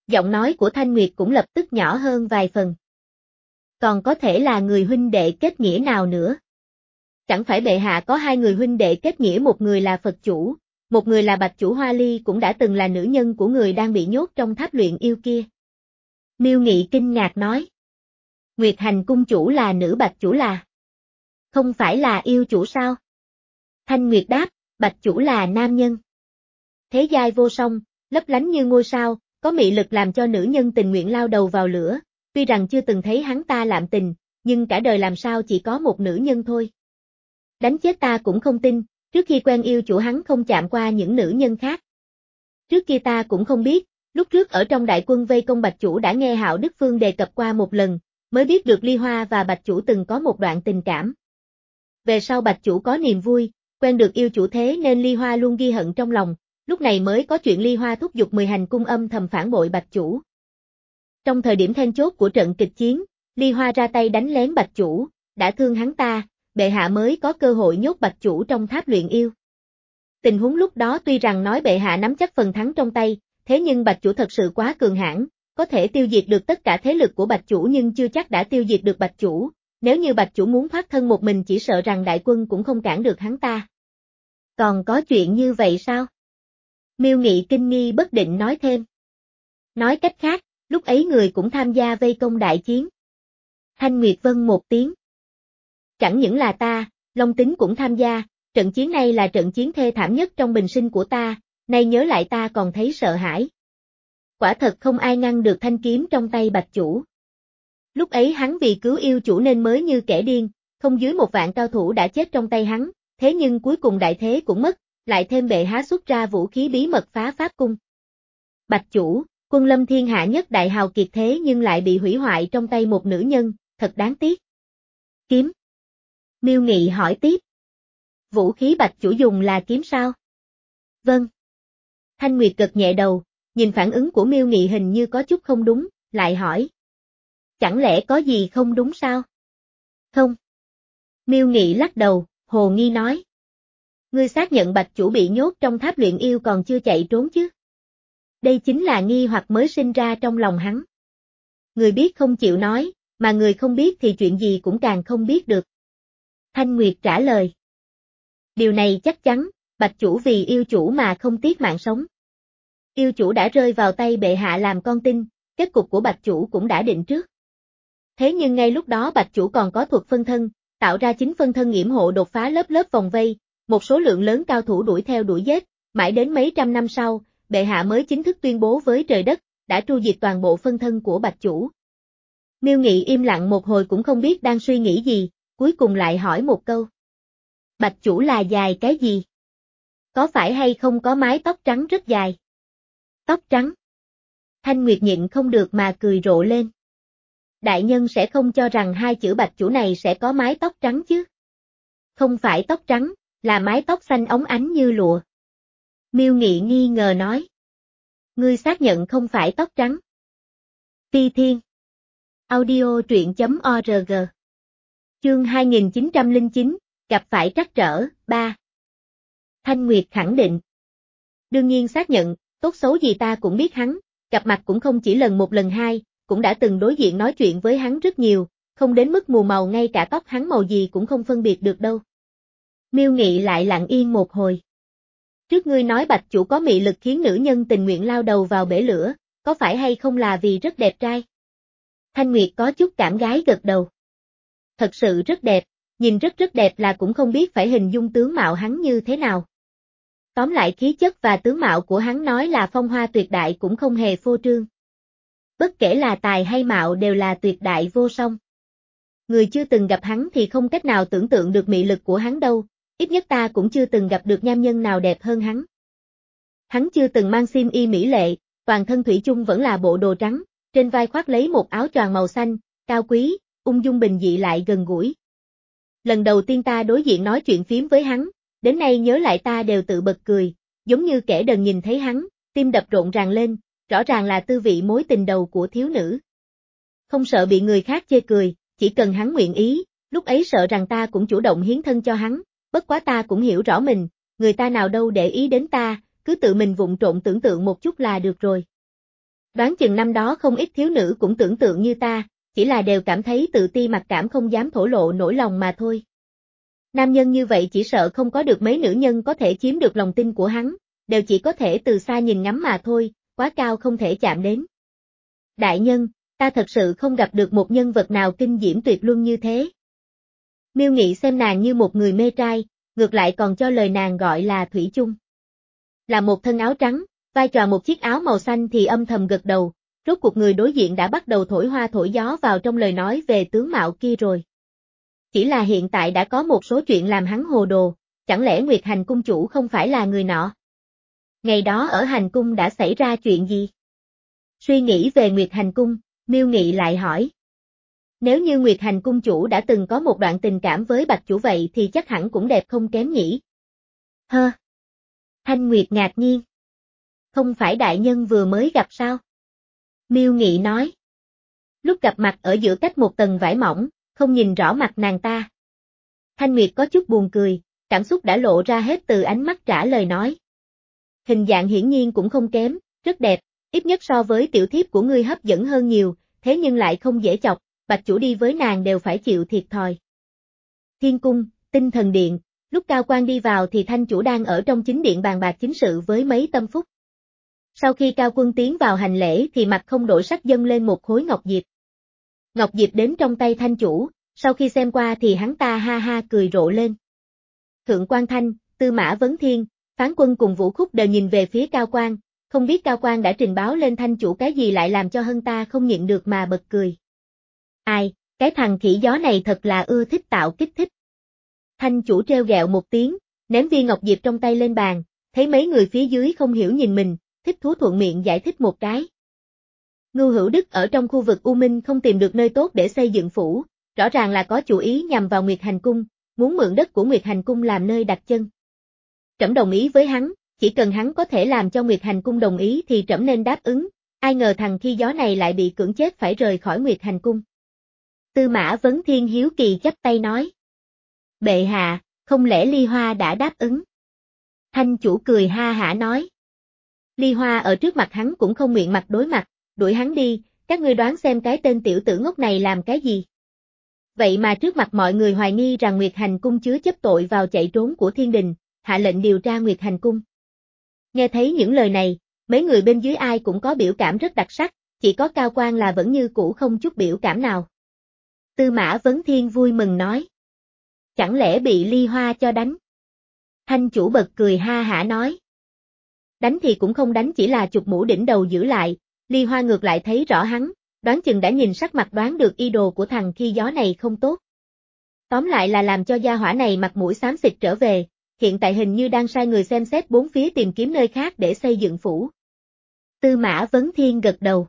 Giọng nói của Thanh Nguyệt cũng lập tức nhỏ hơn vài phần. Còn có thể là người huynh đệ kết nghĩa nào nữa? Chẳng phải bệ hạ có hai người huynh đệ kết nghĩa, một người là Phật chủ, một người là Bạch chủ Hoa Ly, cũng đã từng là nữ nhân của người đang bị nhốt trong tháp luyện yêu kia. Miêu Nghị kinh ngạc nói. Nguyệt Hành cung chủ là nữ, Bạch chủ là? Không phải là yêu chủ sao? Thanh Nguyệt đáp, Bạch chủ là nam nhân. Thế giai vô song, lấp lánh như ngôi sao, có mị lực làm cho nữ nhân tình nguyện lao đầu vào lửa, tuy rằng chưa từng thấy hắn ta lạm tình, nhưng cả đời làm sao chỉ có một nữ nhân thôi. Đánh chết ta cũng không tin, trước khi quen yêu chủ hắn không chạm qua những nữ nhân khác. Trước kia ta cũng không biết, lúc trước ở trong đại quân vây công Bạch chủ đã nghe Hạo Đức Phương đề cập qua một lần, mới biết được Ly Hoa và Bạch chủ từng có một đoạn tình cảm. Về sau Bạch chủ có niềm vui, quen được yêu chủ, thế nên Ly Hoa luôn ghi hận trong lòng, lúc này mới có chuyện Ly Hoa thúc giục mười hành cung âm thầm phản bội Bạch chủ. Trong thời điểm then chốt của trận kịch chiến, Ly Hoa ra tay đánh lén Bạch chủ, đã thương hắn ta, bệ hạ mới có cơ hội nhốt Bạch chủ trong tháp luyện yêu. Tình huống lúc đó tuy rằng nói bệ hạ nắm chắc phần thắng trong tay, thế nhưng Bạch chủ thật sự quá cường hãn, có thể tiêu diệt được tất cả thế lực của Bạch chủ nhưng chưa chắc đã tiêu diệt được Bạch chủ, nếu như Bạch chủ muốn thoát thân một mình chỉ sợ rằng đại quân cũng không cản được hắn ta. Còn có chuyện như vậy sao? Miêu Nghị kinh nghi bất định nói thêm. Nói cách khác, lúc ấy người cũng tham gia vây công đại chiến. Thanh Nguyệt vâng một tiếng. Chẳng những là ta, Long Tính cũng tham gia, trận chiến này là trận chiến thê thảm nhất trong bình sinh của ta, nay nhớ lại ta còn thấy sợ hãi. Quả thật không ai ngăn được thanh kiếm trong tay Bạch chủ. Lúc ấy hắn vì cứu yêu chủ nên mới như kẻ điên, không dưới một vạn cao thủ đã chết trong tay hắn, thế nhưng cuối cùng đại thế cũng mất, lại thêm bệ hạ xuất ra vũ khí bí mật phá pháp cung. Bạch chủ, quân lâm thiên hạ nhất đại hào kiệt thế nhưng lại bị hủy hoại trong tay một nữ nhân, thật đáng tiếc. Kiếm. Miêu Nghị hỏi tiếp. Vũ khí Bạch chủ dùng là kiếm sao? Vâng. Thanh Nguyệt gật nhẹ đầu, nhìn phản ứng của Miêu Nghị hình như có chút không đúng, lại hỏi. Chẳng lẽ có gì không đúng sao? Không. Miêu Nghị lắc đầu, hồ nghi nói. Ngươi xác nhận Bạch chủ bị nhốt trong tháp luyện yêu còn chưa chạy trốn chứ? Đây chính là nghi hoặc mới sinh ra trong lòng hắn. Người biết không chịu nói, mà người không biết thì chuyện gì cũng càng không biết được. Thanh Nguyệt trả lời. Điều này chắc chắn, Bạch chủ vì yêu chủ mà không tiếc mạng sống. Yêu chủ đã rơi vào tay bệ hạ làm con tin, kết cục của Bạch chủ cũng đã định trước. Thế nhưng ngay lúc đó Bạch chủ còn có thuật phân thân, tạo ra chính phân thân yểm hộ đột phá lớp lớp vòng vây, một số lượng lớn cao thủ đuổi theo đuổi giết, mãi đến mấy trăm năm sau, bệ hạ mới chính thức tuyên bố với trời đất, đã tru diệt toàn bộ phân thân của Bạch chủ. Miêu Nghị im lặng một hồi cũng không biết đang suy nghĩ gì, cuối cùng lại hỏi một câu. Bạch chủ là dài cái gì? Có phải hay không có mái tóc trắng rất dài? Tóc trắng. Thanh Nguyệt nhịn không được mà cười rộ lên. Đại nhân sẽ không cho rằng hai chữ Bạch chủ này sẽ có mái tóc trắng chứ? Không phải tóc trắng, là mái tóc xanh óng ánh như lụa. Miêu Nghị nghi ngờ nói. Ngươi xác nhận không phải tóc trắng. Phi Thiên. Audio truyện chấm org. Chương hai nghìn chín trăm lẻ chín, gặp phải trắc trở, ba. Thanh Nguyệt khẳng định. Đương nhiên xác nhận, tốt xấu gì ta cũng biết hắn, gặp mặt cũng không chỉ lần một lần hai, cũng đã từng đối diện nói chuyện với hắn rất nhiều, không đến mức mù màu ngay cả tóc hắn màu gì cũng không phân biệt được đâu. Miêu Nghị lại lặng yên một hồi. Trước ngươi nói Bạch chủ có mị lực khiến nữ nhân tình nguyện lao đầu vào bể lửa, có phải hay không là vì rất đẹp trai? Thanh Nguyệt có chút cảm gái gật đầu. Thật sự rất đẹp, nhìn rất rất đẹp là cũng không biết phải hình dung tướng mạo hắn như thế nào. Tóm lại khí chất và tướng mạo của hắn nói là phong hoa tuyệt đại cũng không hề phô trương. Bất kể là tài hay mạo đều là tuyệt đại vô song. Người chưa từng gặp hắn thì không cách nào tưởng tượng được mị lực của hắn đâu, ít nhất ta cũng chưa từng gặp được nam nhân nào đẹp hơn hắn. Hắn chưa từng mang xiêm y mỹ lệ, toàn thân thủy chung vẫn là bộ đồ trắng, trên vai khoác lấy một áo choàng màu xanh, cao quý, ung dung bình dị lại gần gũi. Lần đầu tiên ta đối diện nói chuyện phím với hắn, đến nay nhớ lại ta đều tự bật cười, giống như kẻ đần nhìn thấy hắn, tim đập rộn ràng lên, rõ ràng là tư vị mối tình đầu của thiếu nữ. Không sợ bị người khác chê cười, chỉ cần hắn nguyện ý, lúc ấy sợ rằng ta cũng chủ động hiến thân cho hắn, bất quá ta cũng hiểu rõ mình, người ta nào đâu để ý đến ta, cứ tự mình vụng trộn tưởng tượng một chút là được rồi. Đoán chừng năm đó không ít thiếu nữ cũng tưởng tượng như ta, chỉ là đều cảm thấy tự ti mặc cảm không dám thổ lộ nỗi lòng mà thôi. Nam nhân như vậy chỉ sợ không có được mấy nữ nhân có thể chiếm được lòng tin của hắn, đều chỉ có thể từ xa nhìn ngắm mà thôi, quá cao không thể chạm đến. Đại nhân, ta thật sự không gặp được một nhân vật nào kinh diễm tuyệt luân như thế. Miêu Nghị xem nàng như một người mê trai, ngược lại còn cho lời nàng gọi là thủy chung. Là một thân áo trắng, vai trò một chiếc áo màu xanh thì âm thầm gật đầu, rốt cuộc người đối diện đã bắt đầu thổi hoa thổi gió vào trong lời nói về tướng mạo kia rồi. Chỉ là hiện tại đã có một số chuyện làm hắn hồ đồ, chẳng lẽ Nguyệt Hành cung chủ không phải là người nọ? Ngày đó ở hành cung đã xảy ra chuyện gì? Suy nghĩ về Nguyệt Hành cung, Miêu Nghị lại hỏi. Nếu như Nguyệt Hành cung chủ đã từng có một đoạn tình cảm với Bạch chủ vậy thì chắc hẳn cũng đẹp không kém nhỉ? Hơ! Thanh Nguyệt ngạc nhiên. Không phải đại nhân vừa mới gặp sao? Miêu Nghị nói. Lúc gặp mặt ở giữa cách một tầng vải mỏng, không nhìn rõ mặt nàng ta. Thanh Nguyệt có chút buồn cười, cảm xúc đã lộ ra hết từ ánh mắt trả lời nói. Hình dạng hiển nhiên cũng không kém, rất đẹp, ít nhất so với tiểu thiếp của ngươi hấp dẫn hơn nhiều, thế nhưng lại không dễ chọc, Bạch chủ đi với nàng đều phải chịu thiệt thòi. Thiên cung, Tinh Thần Điện, lúc Cao Quan đi vào thì Thanh chủ đang ở trong chính điện bàn bạc chính sự với mấy tâm phúc. Sau khi Cao Quân tiến vào hành lễ thì mặt không đổi sắc dâng lên một khối ngọc diệp. Ngọc diệp đến trong tay Thanh chủ, sau khi xem qua thì hắn ta ha ha cười rộ lên. Thượng Quan Thanh, Tư Mã Vấn Thiên, Phán Quân cùng Vũ Khúc đều nhìn về phía Cao Quan, không biết Cao Quan đã trình báo lên Thanh chủ cái gì lại làm cho hân ta không nhịn được mà bật cười. Ai, cái thằng khỉ gió này thật là ưa thích tạo kích thích. Thanh chủ treo gẹo một tiếng, ném viên ngọc diệp trong tay lên bàn, thấy mấy người phía dưới không hiểu nhìn mình, thích thú thuận miệng giải thích một cái. Ngưu Hữu Đức ở trong khu vực U Minh không tìm được nơi tốt để xây dựng phủ, rõ ràng là có chủ ý nhằm vào Nguyệt Hành cung, muốn mượn đất của Nguyệt Hành cung làm nơi đặt chân. Trẫm đồng ý với hắn, chỉ cần hắn có thể làm cho Nguyệt Hành cung đồng ý thì trẫm nên đáp ứng, ai ngờ thằng khi gió này lại bị cưỡng chết phải rời khỏi Nguyệt Hành cung. Tư Mã Vấn Thiên hiếu kỳ chắp tay nói. Bệ hạ, không lẽ Ly Hoa đã đáp ứng? Thanh chủ cười ha hả nói. Ly Hoa ở trước mặt hắn cũng không nguyện mặt đối mặt, đuổi hắn đi, các ngươi đoán xem cái tên tiểu tử ngốc này làm cái gì? Vậy mà trước mặt mọi người hoài nghi rằng Nguyệt Hành cung chứa chấp tội vào chạy trốn của thiên đình, hạ lệnh điều tra Nguyệt Hành cung. Nghe thấy những lời này, mấy người bên dưới ai cũng có biểu cảm rất đặc sắc, chỉ có Cao Quan là vẫn như cũ không chút biểu cảm nào. Tư Mã Vấn Thiên vui mừng nói. Chẳng lẽ bị Ly Hoa cho đánh? Thanh chủ bật cười ha hả nói. Đánh thì cũng không đánh, chỉ là chụp mũ đỉnh đầu giữ lại, Ly Hoa ngược lại thấy rõ hắn, đoán chừng đã nhìn sắc mặt đoán được y đồ của thằng khi gió này không tốt. Tóm lại là làm cho gia hỏa này mặt mũi xám xịt trở về, hiện tại hình như đang sai người xem xét bốn phía tìm kiếm nơi khác để xây dựng phủ. Tư Mã Vấn Thiên gật đầu.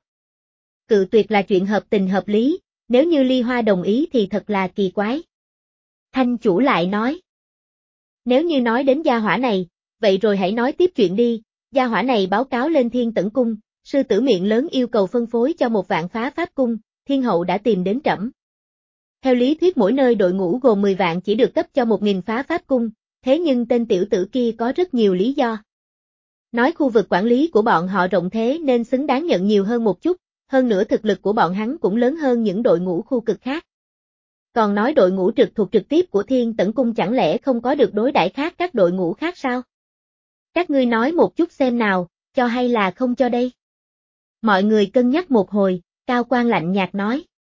Cự tuyệt là chuyện hợp tình hợp lý, nếu như Ly Hoa đồng ý thì thật là kỳ quái. Thanh chủ lại nói. Nếu như nói đến gia hỏa này, vậy rồi hãy nói tiếp chuyện đi, gia hỏa này báo cáo lên Thiên Tẩn cung, sư tử miệng lớn yêu cầu phân phối cho một vạn phá pháp cung, thiên hậu đã tìm đến trẫm. Theo lý thuyết mỗi nơi đội ngũ gồm mười vạn chỉ được cấp cho một nghìn phá pháp cung, thế nhưng tên tiểu tử kia có rất nhiều lý do. Nói khu vực quản lý của bọn họ rộng thế nên xứng đáng nhận nhiều hơn một chút, hơn nữa thực lực của bọn hắn cũng lớn hơn những đội ngũ khu cực khác. Còn nói đội ngũ trực thuộc trực tiếp của Thiên Tẩn cung chẳng lẽ không có được đối đãi khác các đội ngũ khác sao? Các ngươi nói một chút xem nào, cho hay là không cho đây? Mọi người cân nhắc một hồi, Cao Quan lạnh nhạt nói.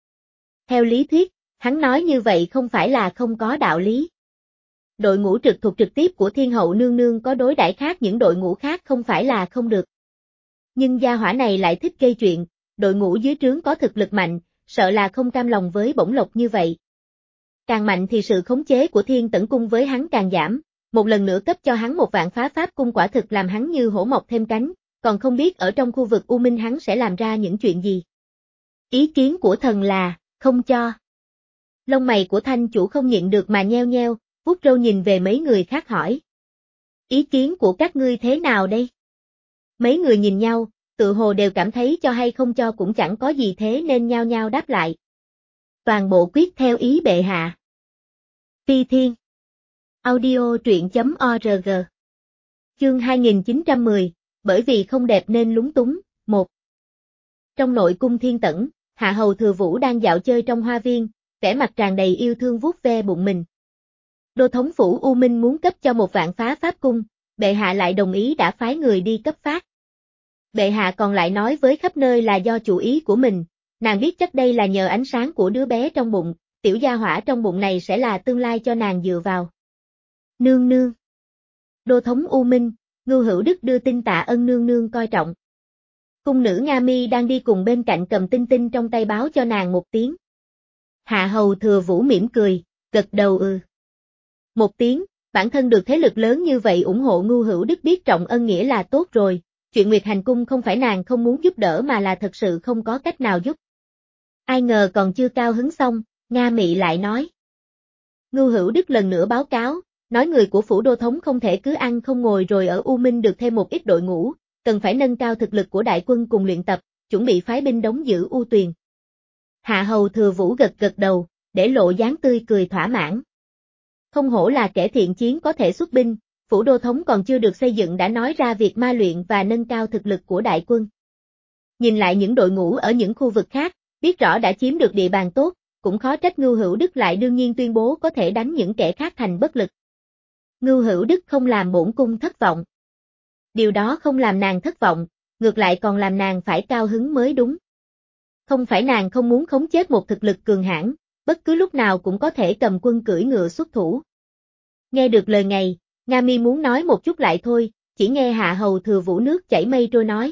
Theo lý thuyết, hắn nói như vậy không phải là không có đạo lý. Đội ngũ trực thuộc trực tiếp của Thiên hậu nương nương có đối đãi khác những đội ngũ khác không phải là không được. Nhưng gia hỏa này lại thích gây chuyện, đội ngũ dưới trướng có thực lực mạnh, sợ là không cam lòng với bổng lộc như vậy. Càng mạnh thì sự khống chế của Thiên Tẩn cung với hắn càng giảm, một lần nữa cấp cho hắn một vạn phá pháp cung quả thực làm hắn như hổ mọc thêm cánh, còn không biết ở trong khu vực U Minh hắn sẽ làm ra những chuyện gì. Ý kiến của thần là, không cho. Lông mày của Thanh chủ không nhịn được mà nheo nheo, vuốt râu nhìn về mấy người khác hỏi. Ý kiến của các ngươi thế nào đây? Mấy người nhìn nhau, tự hồ đều cảm thấy cho hay không cho cũng chẳng có gì thế nên nhao nhao đáp lại. Toàn bộ quyết theo ý bệ hạ. Phi Thiên. Audio truyện chấm org. Chương hai nghìn chín trăm mười, bởi vì không đẹp nên lúng túng, một. Trong nội cung Thiên Tẩn, Hạ Hầu Thừa Vũ đang dạo chơi trong hoa viên, vẻ mặt tràn đầy yêu thương vuốt ve bụng mình. Đô thống phủ U Minh muốn cấp cho một vạn phá pháp cung, bệ hạ lại đồng ý đã phái người đi cấp phát. Bệ hạ còn lại nói với khắp nơi là do chủ ý của mình, nàng biết chắc đây là nhờ ánh sáng của đứa bé trong bụng, tiểu gia hỏa trong bụng này sẽ là tương lai cho nàng dựa vào. Nương nương. Đô thống U Minh, Ngưu Hữu Đức đưa tin tạ ân nương nương coi trọng. Cung nữ Nga Mi đang đi cùng bên cạnh cầm tinh tinh trong tay báo cho nàng một tiếng. Hạ Hầu Thừa Vũ mỉm cười, gật đầu ừ. Một tiếng, bản thân được thế lực lớn như vậy ủng hộ Ngưu Hữu Đức biết trọng ân nghĩa là tốt rồi, chuyện Nguyệt Hành Cung không phải nàng không muốn giúp đỡ mà là thật sự không có cách nào giúp. Ai ngờ còn chưa cao hứng xong, Nga Mị lại nói. Ngưu Hữu Đức lần nữa báo cáo, nói người của phủ đô thống không thể cứ ăn không ngồi rồi ở U Minh được thêm một ít đội ngũ, cần phải nâng cao thực lực của đại quân cùng luyện tập, chuẩn bị phái binh đóng giữ U Tuyền. Hạ Hầu Thừa Vũ gật gật đầu, để lộ dáng tươi cười thỏa mãn. Không hổ là kẻ thiện chiến có thể xuất binh, phủ đô thống còn chưa được xây dựng đã nói ra việc ma luyện và nâng cao thực lực của đại quân. Nhìn lại những đội ngũ ở những khu vực khác, biết rõ đã chiếm được địa bàn tốt, cũng khó trách Ngưu Hữu Đức lại đương nhiên tuyên bố có thể đánh những kẻ khác thành bất lực. Ngưu Hữu Đức không làm bổn cung thất vọng. Điều đó không làm nàng thất vọng, ngược lại còn làm nàng phải cao hứng mới đúng. Không phải nàng không muốn khống chế một thực lực cường hãn, bất cứ lúc nào cũng có thể cầm quân cưỡi ngựa xuất thủ. Nghe được lời này, Nga Mi muốn nói một chút lại thôi, chỉ nghe Hạ Hầu Thừa Vũ nước chảy mây trôi nói.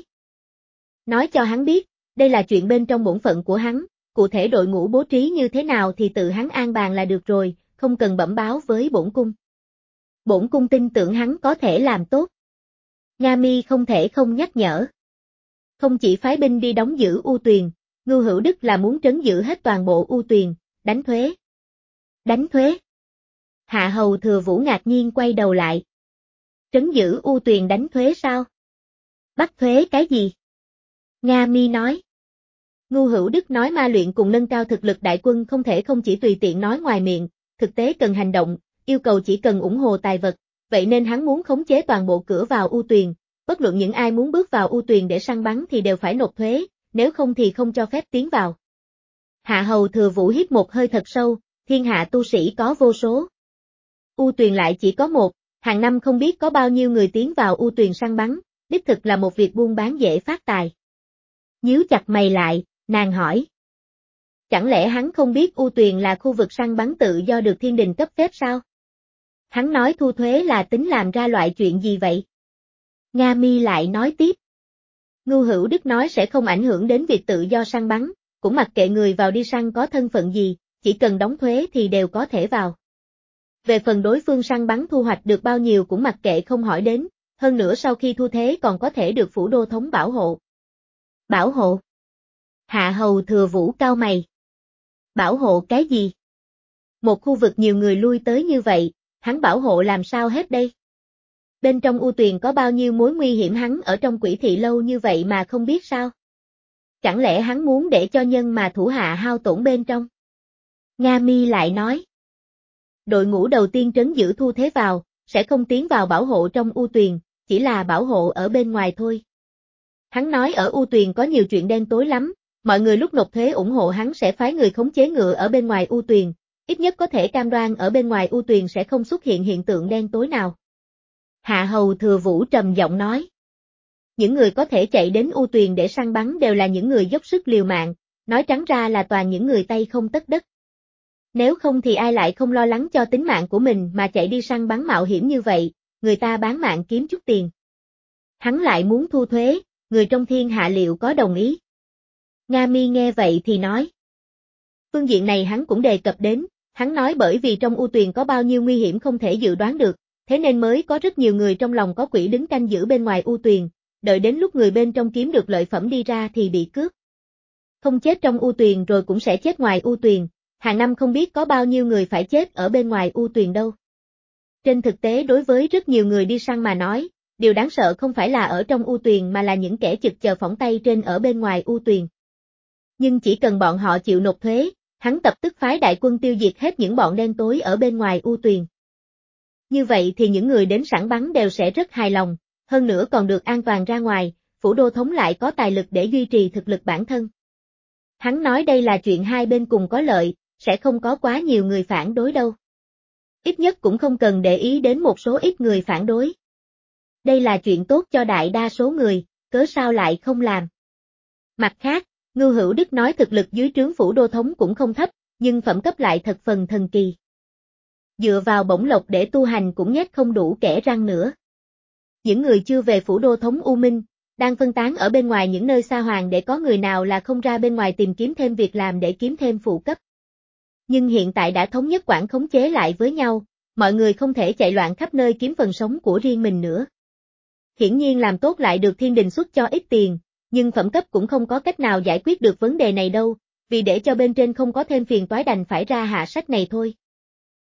Nói cho hắn biết, đây là chuyện bên trong bổn phận của hắn, cụ thể đội ngũ bố trí như thế nào thì tự hắn an bàn là được rồi, không cần bẩm báo với bổn cung. Bổn cung tin tưởng hắn có thể làm tốt. Nga Mi không thể không nhắc nhở. Không chỉ phái binh đi đóng giữ U Tuyền, Ngưu Hữu Đức là muốn trấn giữ hết toàn bộ U Tuyền, đánh thuế. Đánh thuế. Hạ Hầu Thừa Vũ ngạc nhiên quay đầu lại. Trấn giữ U Tuyền đánh thuế sao? Bắt thuế cái gì? Nga Mi nói. Ngưu Hữu Đức nói ma luyện cùng nâng cao thực lực đại quân không thể không chỉ tùy tiện nói ngoài miệng, thực tế cần hành động, yêu cầu chỉ cần ủng hộ tài vật, vậy nên hắn muốn khống chế toàn bộ cửa vào U Tuyền, bất luận những ai muốn bước vào U Tuyền để săn bắn thì đều phải nộp thuế, nếu không thì không cho phép tiến vào. Hạ Hầu Thừa Vũ hít một hơi thật sâu, thiên hạ tu sĩ có vô số. U Tuyền lại chỉ có một, hàng năm không biết có bao nhiêu người tiến vào U Tuyền săn bắn, đích thực là một việc buôn bán dễ phát tài. Nhíu chặt mày lại, nàng hỏi. Chẳng lẽ hắn không biết U Tuyền là khu vực săn bắn tự do được thiên đình cấp phép sao? Hắn nói thu thuế là tính làm ra loại chuyện gì vậy? Nga Mi lại nói tiếp. Ngưu Hữu Đức nói sẽ không ảnh hưởng đến việc tự do săn bắn, cũng mặc kệ người vào đi săn có thân phận gì, chỉ cần đóng thuế thì đều có thể vào. Về phần đối phương săn bắn thu hoạch được bao nhiêu cũng mặc kệ không hỏi đến, hơn nữa sau khi thu thuế còn có thể được phủ đô thống bảo hộ. Bảo hộ? Hạ Hầu Thừa Vũ cau mày. Bảo hộ cái gì? Một khu vực nhiều người lui tới như vậy, hắn bảo hộ làm sao hết đây? Bên trong U Tuyền có bao nhiêu mối nguy hiểm hắn ở trong quỷ thị lâu như vậy mà không biết sao? Chẳng lẽ hắn muốn để cho nhân mà thủ hạ hao tổn bên trong? Nga Mi lại nói. Đội ngũ đầu tiên trấn giữ thu thế vào, sẽ không tiến vào bảo hộ trong U Tuyền, chỉ là bảo hộ ở bên ngoài thôi. Hắn nói ở U Tuyền có nhiều chuyện đen tối lắm, mọi người lúc nộp thuế ủng hộ hắn sẽ phái người khống chế ngựa ở bên ngoài U Tuyền, ít nhất có thể cam đoan ở bên ngoài U Tuyền sẽ không xuất hiện hiện tượng đen tối nào. Hạ Hầu Thừa Vũ trầm giọng nói. Những người có thể chạy đến U Tuyền để săn bắn đều là những người dốc sức liều mạng, nói trắng ra là toàn những người tay không tất đất. Nếu không thì ai lại không lo lắng cho tính mạng của mình mà chạy đi săn bắn mạo hiểm như vậy, người ta bán mạng kiếm chút tiền. Hắn lại muốn thu thuế, người trong thiên hạ liệu có đồng ý? Nga Mi nghe vậy thì nói. Phương diện này hắn cũng đề cập đến, hắn nói bởi vì trong U Tuyền có bao nhiêu nguy hiểm không thể dự đoán được, thế nên mới có rất nhiều người trong lòng có quỷ đứng canh giữ bên ngoài U Tuyền, đợi đến lúc người bên trong kiếm được lợi phẩm đi ra thì bị cướp. Không chết trong U Tuyền rồi cũng sẽ chết ngoài U Tuyền, hàng năm không biết có bao nhiêu người phải chết ở bên ngoài U Tuyền đâu. Trên thực tế đối với rất nhiều người đi săn mà nói, điều đáng sợ không phải là ở trong U Tuyền mà là những kẻ chực chờ phỏng tay trên ở bên ngoài U Tuyền. Nhưng chỉ cần bọn họ chịu nộp thuế, hắn tập tức phái đại quân tiêu diệt hết những bọn đen tối ở bên ngoài U Tuyền. Như vậy thì những người đến săn bắn đều sẽ rất hài lòng, hơn nữa còn được an toàn ra ngoài, phủ đô thống lại có tài lực để duy trì thực lực bản thân. Hắn nói đây là chuyện hai bên cùng có lợi, sẽ không có quá nhiều người phản đối đâu. Ít nhất cũng không cần để ý đến một số ít người phản đối. Đây là chuyện tốt cho đại đa số người, cớ sao lại không làm. Mặt khác, Ngưu Hữu Đức nói thực lực dưới trướng phủ đô thống cũng không thấp, nhưng phẩm cấp lại thật phần thần kỳ. Dựa vào bổng lộc để tu hành cũng nhét không đủ kẻ răng nữa. Những người chưa về phủ đô thống U Minh, đang phân tán ở bên ngoài những nơi xa hoàng để có người nào là không ra bên ngoài tìm kiếm thêm việc làm để kiếm thêm phụ cấp. Nhưng hiện tại đã thống nhất quản khống chế lại với nhau, mọi người không thể chạy loạn khắp nơi kiếm phần sống của riêng mình nữa. Hiển nhiên làm tốt lại được thiên đình xuất cho ít tiền, nhưng phẩm cấp cũng không có cách nào giải quyết được vấn đề này đâu, vì để cho bên trên không có thêm phiền toái đành phải ra hạ sách này thôi.